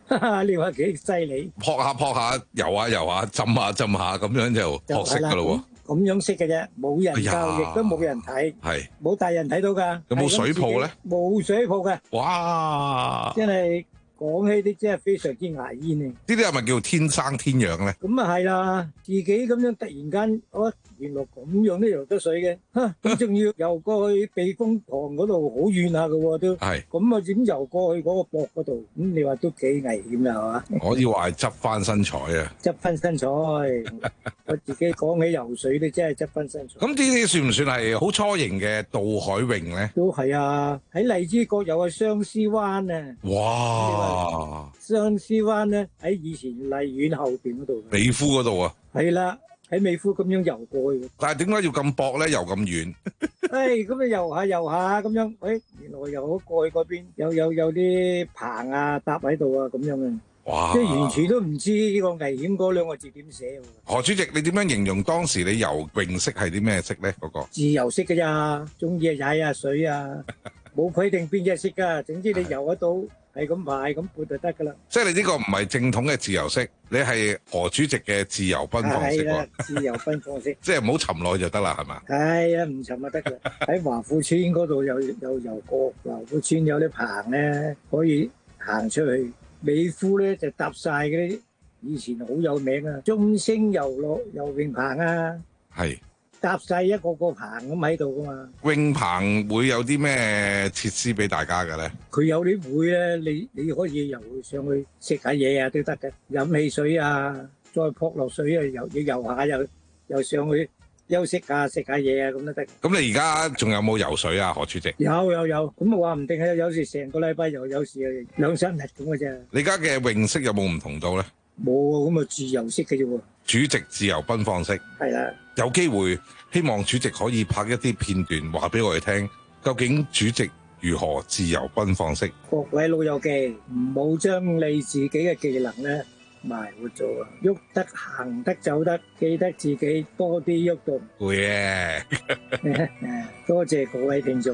你話幾犀利？ 撲下撲下，游下游下，浸下浸下，咁樣就學識㗎咯喎。 咁樣識嘅啫，冇人教，亦都冇人睇， 係冇大人睇到㗎。 有冇水泡咧？ 冇水泡嘅。 哇！ 真係講起啲真係非常之牙煙啊！ 呢啲係咪叫天生天養咧？ 咁啊係啦，自己咁樣突然間，哦，原來咁樣都游得水嘅，嚇！咁仲要游過去避風塘嗰度，好遠下嘅喎都。係。咁啊點游過去嗰個膊嗰度？咁你話都幾危險啦，係嘛？ 可以話係執翻身彩啊！ 執翻身彩，我自己講起游水咧，真係執翻身彩。 咁呢啲算唔算係好初型嘅渡海泳咧？ 都係啊！喺荔枝角有個相思灣啊！ 哇！ 相思灣咧喺以前荔園後邊嗰度， 美孚嗰度啊， 係啦，喺美孚咁樣游過去。 但係點解要咁薄咧？游咁遠？ 誒，咁啊游下游下咁樣，誒，原來游咗過去嗰邊，有有有啲棚啊搭喺度啊咁樣啊， 哇！ 即係完全都唔知呢個危險嗰兩個字點寫。 何主席，你點樣形容當時你游泳式係啲咩式咧？嗰個自由式㗎咋，中意踩下水啊，冇規定邊隻式㗎，總之你游得到。係咁排咁撥就得噶啦， 即係你呢個唔係正統嘅自由式，你係何主席嘅自由奔放式喎。 自由奔放式， 即係唔好沉落去就得啦，係嘛？ 係啊，唔沉就得噶啦。喺華富村嗰度有有游過，華富村有啲棚咧可以行出去。美孚咧就搭晒嗰啲以前好有名啊，中星遊樂游泳棚啊，係。搭晒一個個棚咁喺度噶嘛？ 泳棚會有啲咩設施俾大家嘅咧？ 佢有啲會咧，你你可以游上去食下嘢啊，都得嘅。飲汽水啊，再撲落水啊，游要游下又又上去休息下食下嘢啊，咁都得。 咁你而家仲有冇游水啊？何主席？ 有有有，咁啊話唔定係有時成個禮拜游，有時兩三日咁嘅啫。 你而家嘅泳式有冇唔同到咧？ 冇啊，咁啊自由式嘅啫喎。 主席自由奔放式。 係啦。有機會希望主席可以拍一啲片段話俾我哋聽，究竟主席如何自由奔放式？ 各位老友記，唔好將你自己嘅技能咧埋活咗啊！喐得行得走得，記得自己多啲喐動。 會嘅， 多謝各位聽眾。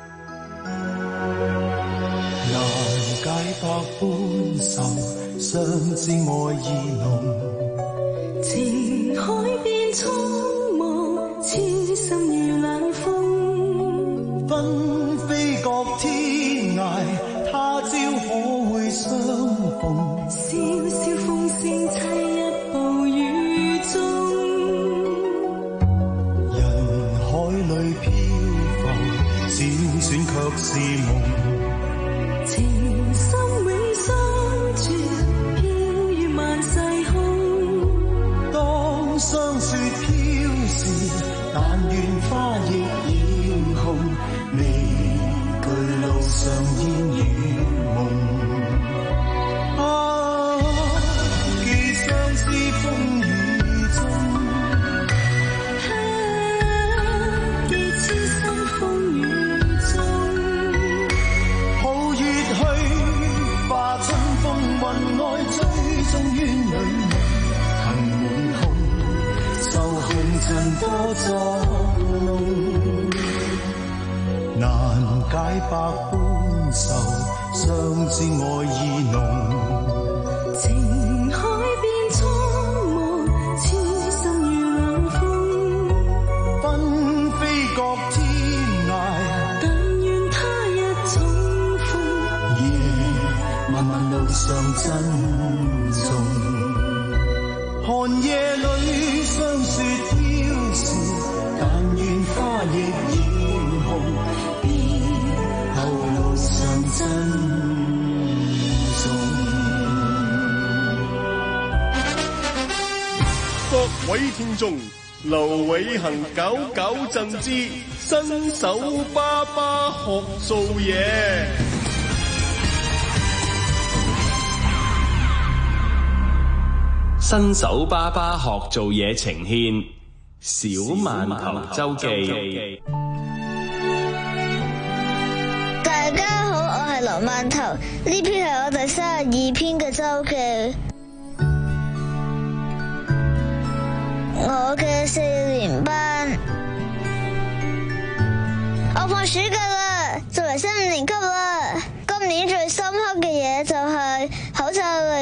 難解百般愁，相知愛意濃，情海變蒼茫，痴心如冷風，紛飛各天涯，他朝可會相逢？笑笑風聲悽一步雨中，人海裏漂浮，閃閃卻是夢。情深永相住，飄於萬世空。當霜雪飄時，但願花亦艷紅。未懼路上煙與夢。啊，寄相思風雨中，啊，寄痴心風雨中。抱月去，化春風雲外追蹤於女夢，恨滿空，受紅塵多作弄，難解百般愁，相知愛意濃。情海變蒼茫，痴心如冷風，紛飛各天涯，但願他日重逢。夜漫漫路上珍重，寒夜裏霜雪飄時，但願花亦艷紅。別後路上珍重。 各位聽眾，劉偉恒搞搞震之新手爸爸學做嘢。 新手爸爸學做嘢呈獻小饅頭周記。 大家好，我係劉饅頭，呢篇係我第三十二篇嘅周記。我嘅四年班，我放暑假啦，就嚟升五年級啦。今年最深刻嘅嘢就係口罩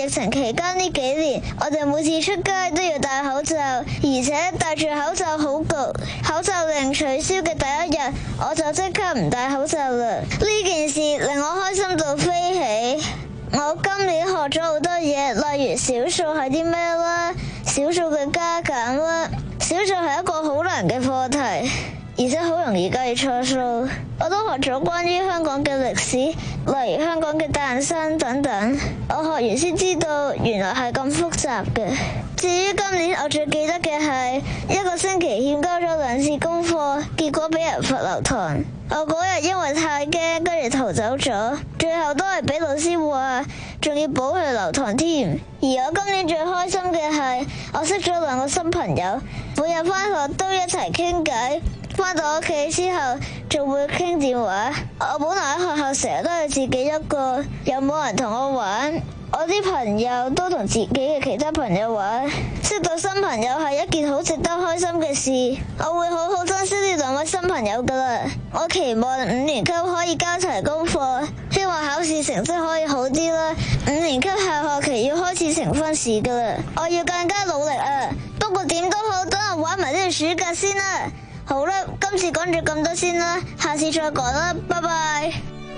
情期間呢幾年，我哋每次出街都要戴口罩，而且戴住口罩好焗。口罩令取消嘅第一日，我就即刻唔戴口罩啦。呢件事令我開心到飛起。我今年學咗好多嘢，例如小數係啲咩啦，小數嘅加減啦。小數係一個好難嘅課題，而且好容易計錯數。我都學咗關於香港嘅歷史，例如香港嘅誕生等等。我學完先知道原來係咁複雜嘅。至於今年，我最記得嘅係一個星期欠交咗兩次功課，結果俾人罰留堂。我嗰日因為太驚，跟住逃走咗，最後都係俾老師話，仲要補佢留堂添。而我今年最開心嘅係，我識咗兩個新朋友，每日返學都一齊傾偈，返到屋企之後仲會傾電話。我本來喺學校成日都係自己一個，又冇人同我玩。我啲朋友都同自己嘅其他朋友玩，識到新朋友係一件好值得開心嘅事。我會好好珍惜呢兩位新朋友噶啦。我期望五年級可以交齊功課，希望考試成績可以好啲啦。五年級下學期要開始呈分試噶啦，我要更加努力啊！不過點都好，等我玩埋呢個暑假先啦。好啦，今次講咗咁多先啦，下次再講啦，拜拜。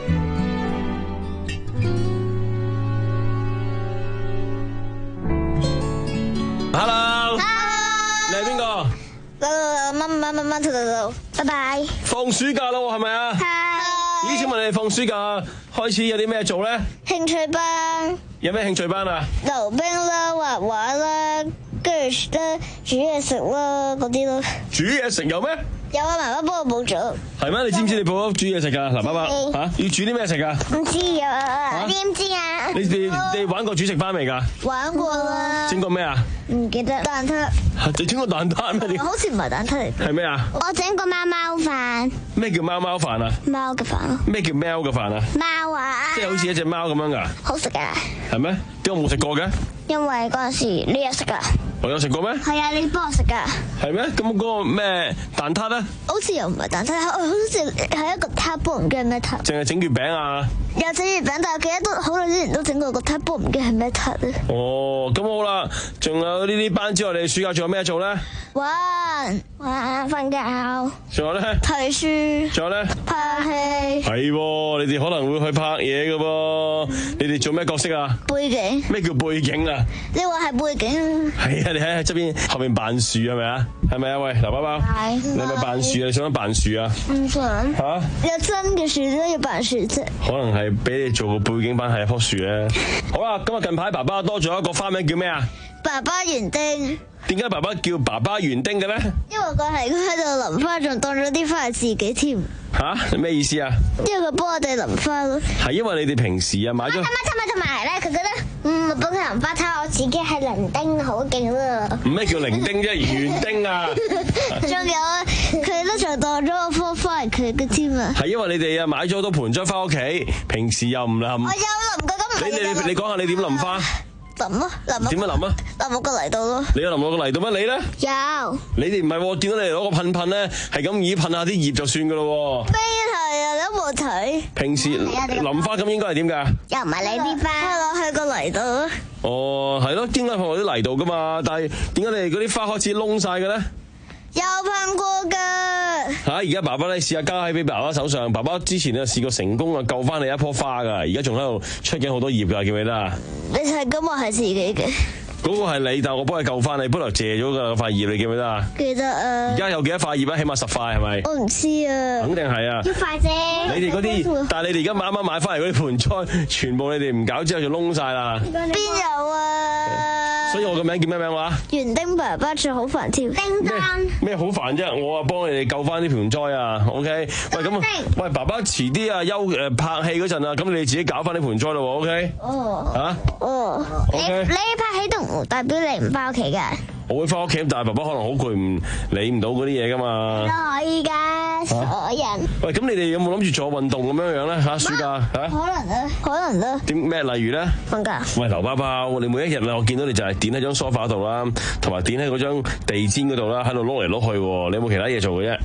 Hello， 你係邊個？ 媽媽媽媽媽兔兔兔，拜拜。 放暑假咯，係咪啊？係。咦，請問你哋放暑假開始有啲咩做咧？ 興趣班。 有咩興趣班啊？ 溜冰啦，畫畫啦，跟住咧煮嘢食啦，嗰啲咯。 煮嘢食有咩？ 有啊，媽媽幫我補咗。係咩？你知唔知你補咗煮嘢食噶？嗱，爸爸吓要煮啲咩食噶？ 唔知啊，你唔知啊？ 你哋你玩過煮食班未噶？ 玩過啦。 整過咩啊？ 唔記得。蛋撻。 你整過蛋撻咩？ 好似唔係蛋撻嚟。 係咩啊？ 我整過貓貓飯。 咩叫貓貓飯啊？ 貓嘅飯。咩叫貓嘅飯啊？ 貓啊！ 即係好似一隻貓咁樣噶。 好食噶。 係咩？點解我冇食過嘅？ 因為嗰陣時你有食噶。 我有食過咩？ 係啊，你幫我食噶。 係咩？咁嗰個咩蛋撻咧？ 好似又唔係蛋撻，好似係一個撻煲，唔記得係咩撻。 淨係整月餅啊？ 有整月餅，但係記得都好耐之前都整過個撻煲，唔記得係咩撻咧。 哦，咁好啦，仲有呢啲班之外，你暑假仲有咩做咧？ 玩玩瞓覺。 仲有咧？ 睇書。 仲有咧？ 拍戲。 係，你哋可能會去拍嘢噶噃。你哋做咩角色啊？ 背景。 咩叫背景啊？ 你話係背景。 係啊，你喺喺側邊後面扮樹係咪啊？係咪啊？喂，劉包包，你係咪扮樹啊？你想唔想扮樹啊？ 唔想。 吓？ 有真嘅樹都要扮樹啫。 可能係俾你做個背景板係一棵樹咧。好啦，今日近排爸爸多咗一個花名叫咩啊？ 爸爸園丁。 點解爸爸叫爸爸園丁嘅咧？ 因為佢係佢喺度淋花，仲當咗啲花係自己添。 吓？你咩意思啊？ 因為佢幫我哋淋花咯。 係因為你哋平時啊買咗。 同埋同埋咧，佢覺得嗯幫佢淋花，睇我自己係零丁好勁咯。 咩叫零丁啫？園丁啊！ 仲有佢都仲當咗個棵花係佢嘅添啊！ 係因為你哋啊買咗好多盆栽翻屋企，平時又唔淋。我有淋過，咁唔係你你你講下你點淋花？ 淋啊淋啊！ 點樣淋啊？ 淋落個泥度咯。 你有淋落個泥度咩？你咧？ 有。 你哋唔係喎，見到你哋攞個噴噴咧，係咁以噴下啲葉就算噶咯喎。 邊係啊？你都冇睇。 平時淋花咁應該係點㗎？ 又唔係你啲花，落去個泥度咯。 哦，係咯，應該放落啲泥度㗎嘛，但係點解你哋嗰啲花開始燶晒嘅咧？ 有噴過㗎。 嚇！而家爸爸咧試下交喺俾爸爸手上。爸爸之前咧試過成功啊救翻你一棵花㗎，而家仲喺度出緊好多葉㗎，記唔記得啊？ 你係咁話係自己嘅。 嗰個係你，但係我幫你救翻你，本來借咗㗎塊葉，你記唔記得啊？ 記得啊。而家有幾多塊葉啊？起碼十塊係咪？ 我唔知啊。肯定係啊。 一塊啫。 你哋嗰啲，但係你哋而家啱啱買翻嚟嗰啲盆栽，全部你哋唔搞之後就燶晒啦。 邊有啊？ 所以我個名叫咩名話？ 園丁爸爸仲好煩添。叮當。 咩好煩啫？我啊幫你哋救翻啲盆栽啊 ，OK？ 喂咁，喂爸爸遲啲啊休誒拍戲嗰陣啊，咁你哋自己搞翻啲盆栽咯 ，OK？ 哦。嚇？哦。 OK。你你拍戲都唔代表你唔翻屋企㗎。 我會翻屋企，但係爸爸可能好攰，唔理唔到嗰啲嘢㗎嘛。 都可以㗎，傻人。 喂，咁你哋有冇諗住做運動咁樣樣咧？嚇，暑假嚇？ 可能啊，可能啦。 點咩？例如咧？ 瞓覺。 喂，劉包包，你每一日啊，我見到你就係點喺張梳化度啦，同埋點喺嗰張地氈嗰度啦，喺度碌嚟碌去喎。你有冇其他嘢做嘅啫？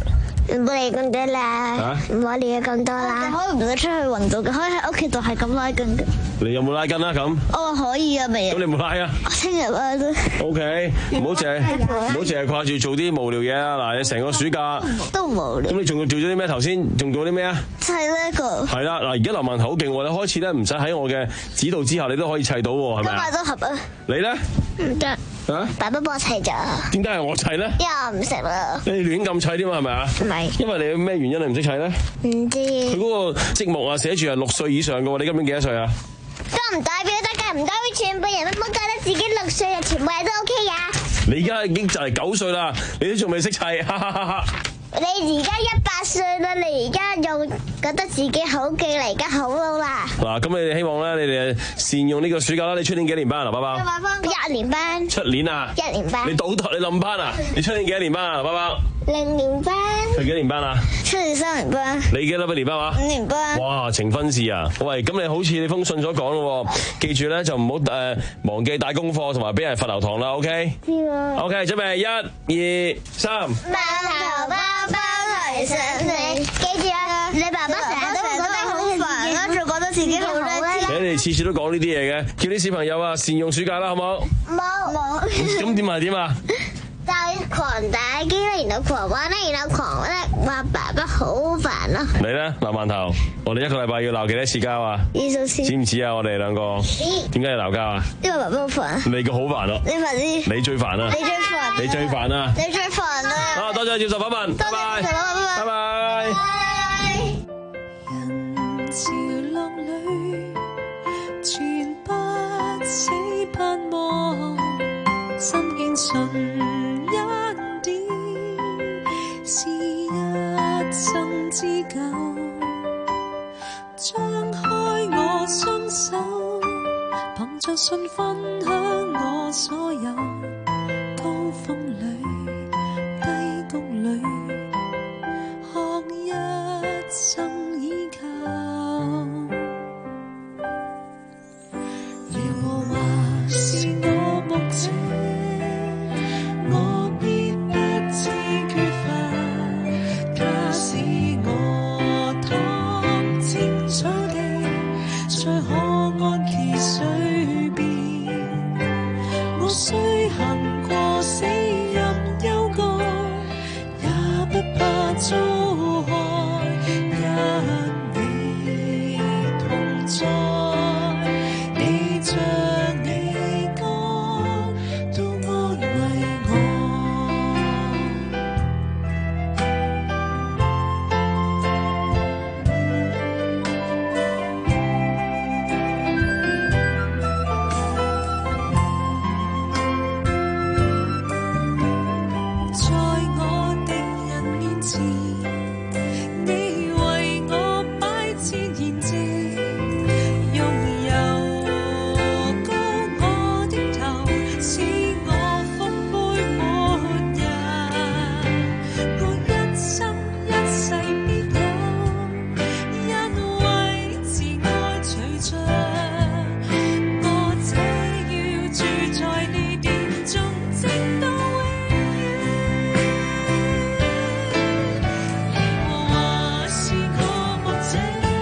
唔好理咁多啦，唔好理咁多啦。可唔可以出去運動嘅？可以喺屋企度係咁拉筋嘅。 你有冇拉筋啊？咁我話可以啊，未。 咁你冇拉啊？ 我聽日啊都。 O K， 唔好淨係唔好淨係掛住做啲無聊嘢啊！嗱，你成個暑假都無聊。 咁你仲要做咗啲咩？頭先仲做啲咩啊？ 砌呢個。係啦，嗱，而家劉雯頭好勁喎！你開始咧唔使喺我嘅指導之下，你都可以砌到喎，係咪啊？ 買多盒啊！ 你咧？ 唔得。 啊！ 爸爸幫我砌咗。 點解係我砌咧？ 因為我唔識啦。 你亂咁砌添嘛？係咪啊？ 唔係。 因為你咩原因你唔識砌咧？ 唔知。 佢嗰個積木啊，寫住係六歲以上嘅喎，你今年幾多歲啊？ 都唔代表得㗎，唔代表全部人都覺得自己六歲啊，全部人都 O K 㗎。 你而家已經就係九歲啦，你都仲未識砌，哈哈哈哈！ 你而家一百歲啦，你而家又覺得自己好勁啦，而家好老啦。 嗱，咁你哋希望咧，你哋善用呢個暑假啦。你出年幾年班啊，爸爸？ 一年班。出年啊？ 一年班。 你倒台你冧班啊？你出年幾多年班啊，爸爸？ 零年班。 佢幾年班啊？ 出年三年班。 你幾多年班話？ 五年班。 哇，呈分試啊！喂，咁你好似你封信所講咯，記住咧就唔好誒忘記帶功課同埋俾人罰留堂啦 ，OK？ 知喎。 OK，準備一、二、三。 饅頭包包提上你，記住啊！你爸爸成日都覺得好煩啦，仲覺得自己好叻。 你哋次次都講呢啲嘢嘅，叫啲小朋友啊善用暑假啦，好唔好？ 冇冇。 咁點係點啊？ 就係狂打機啦，然後狂玩啦，然後狂咧話爸爸好煩咯。 你咧鬧饅頭，我哋一個禮拜要鬧幾多次交啊？ 二十次。 知唔知啊？我哋兩個點解要鬧交啊？ 因為爸爸好煩。 你個好煩咯。 你煩啲。 你最煩啊！ 你最煩。 你最煩啊！ 你最煩啊！ 啊，多謝接受訪問，拜拜，拜拜。 人潮浪裏，全不死盼望，心境純一點，是一生之久。張開我雙手，憑着信分享我所有，高峰裏低谷裏，學一生依靠。耶和華是我牧者，我必不致缺乏，他使我躺青草地，在可安歇水邊。我雖行過死蔭幽谷，也不怕遭害，因你同在。你像你歌都安慰我。在我敵人面前，你為我擺設筵席，用油膏我的頭，使我福杯滿溢。我一生一世必有，因為慈愛隨着我，這要住在你殿中，直到永遠。耶和華是我牧者，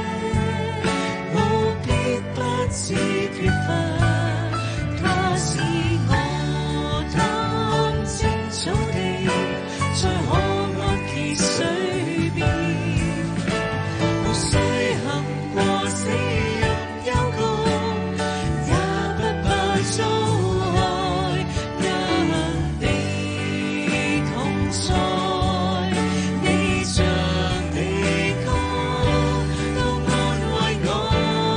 我必不致缺乏，他使我躺青草地，在可安歇水邊。我雖行過死蔭幽谷，也不怕遭害，因你同在。你像你歌都安慰我。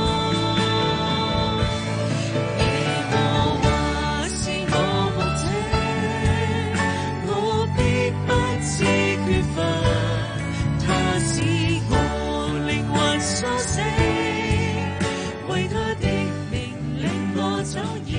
耶和華是我牧者，我必不致缺乏，他使我靈魂甦醒，為他的命令我走。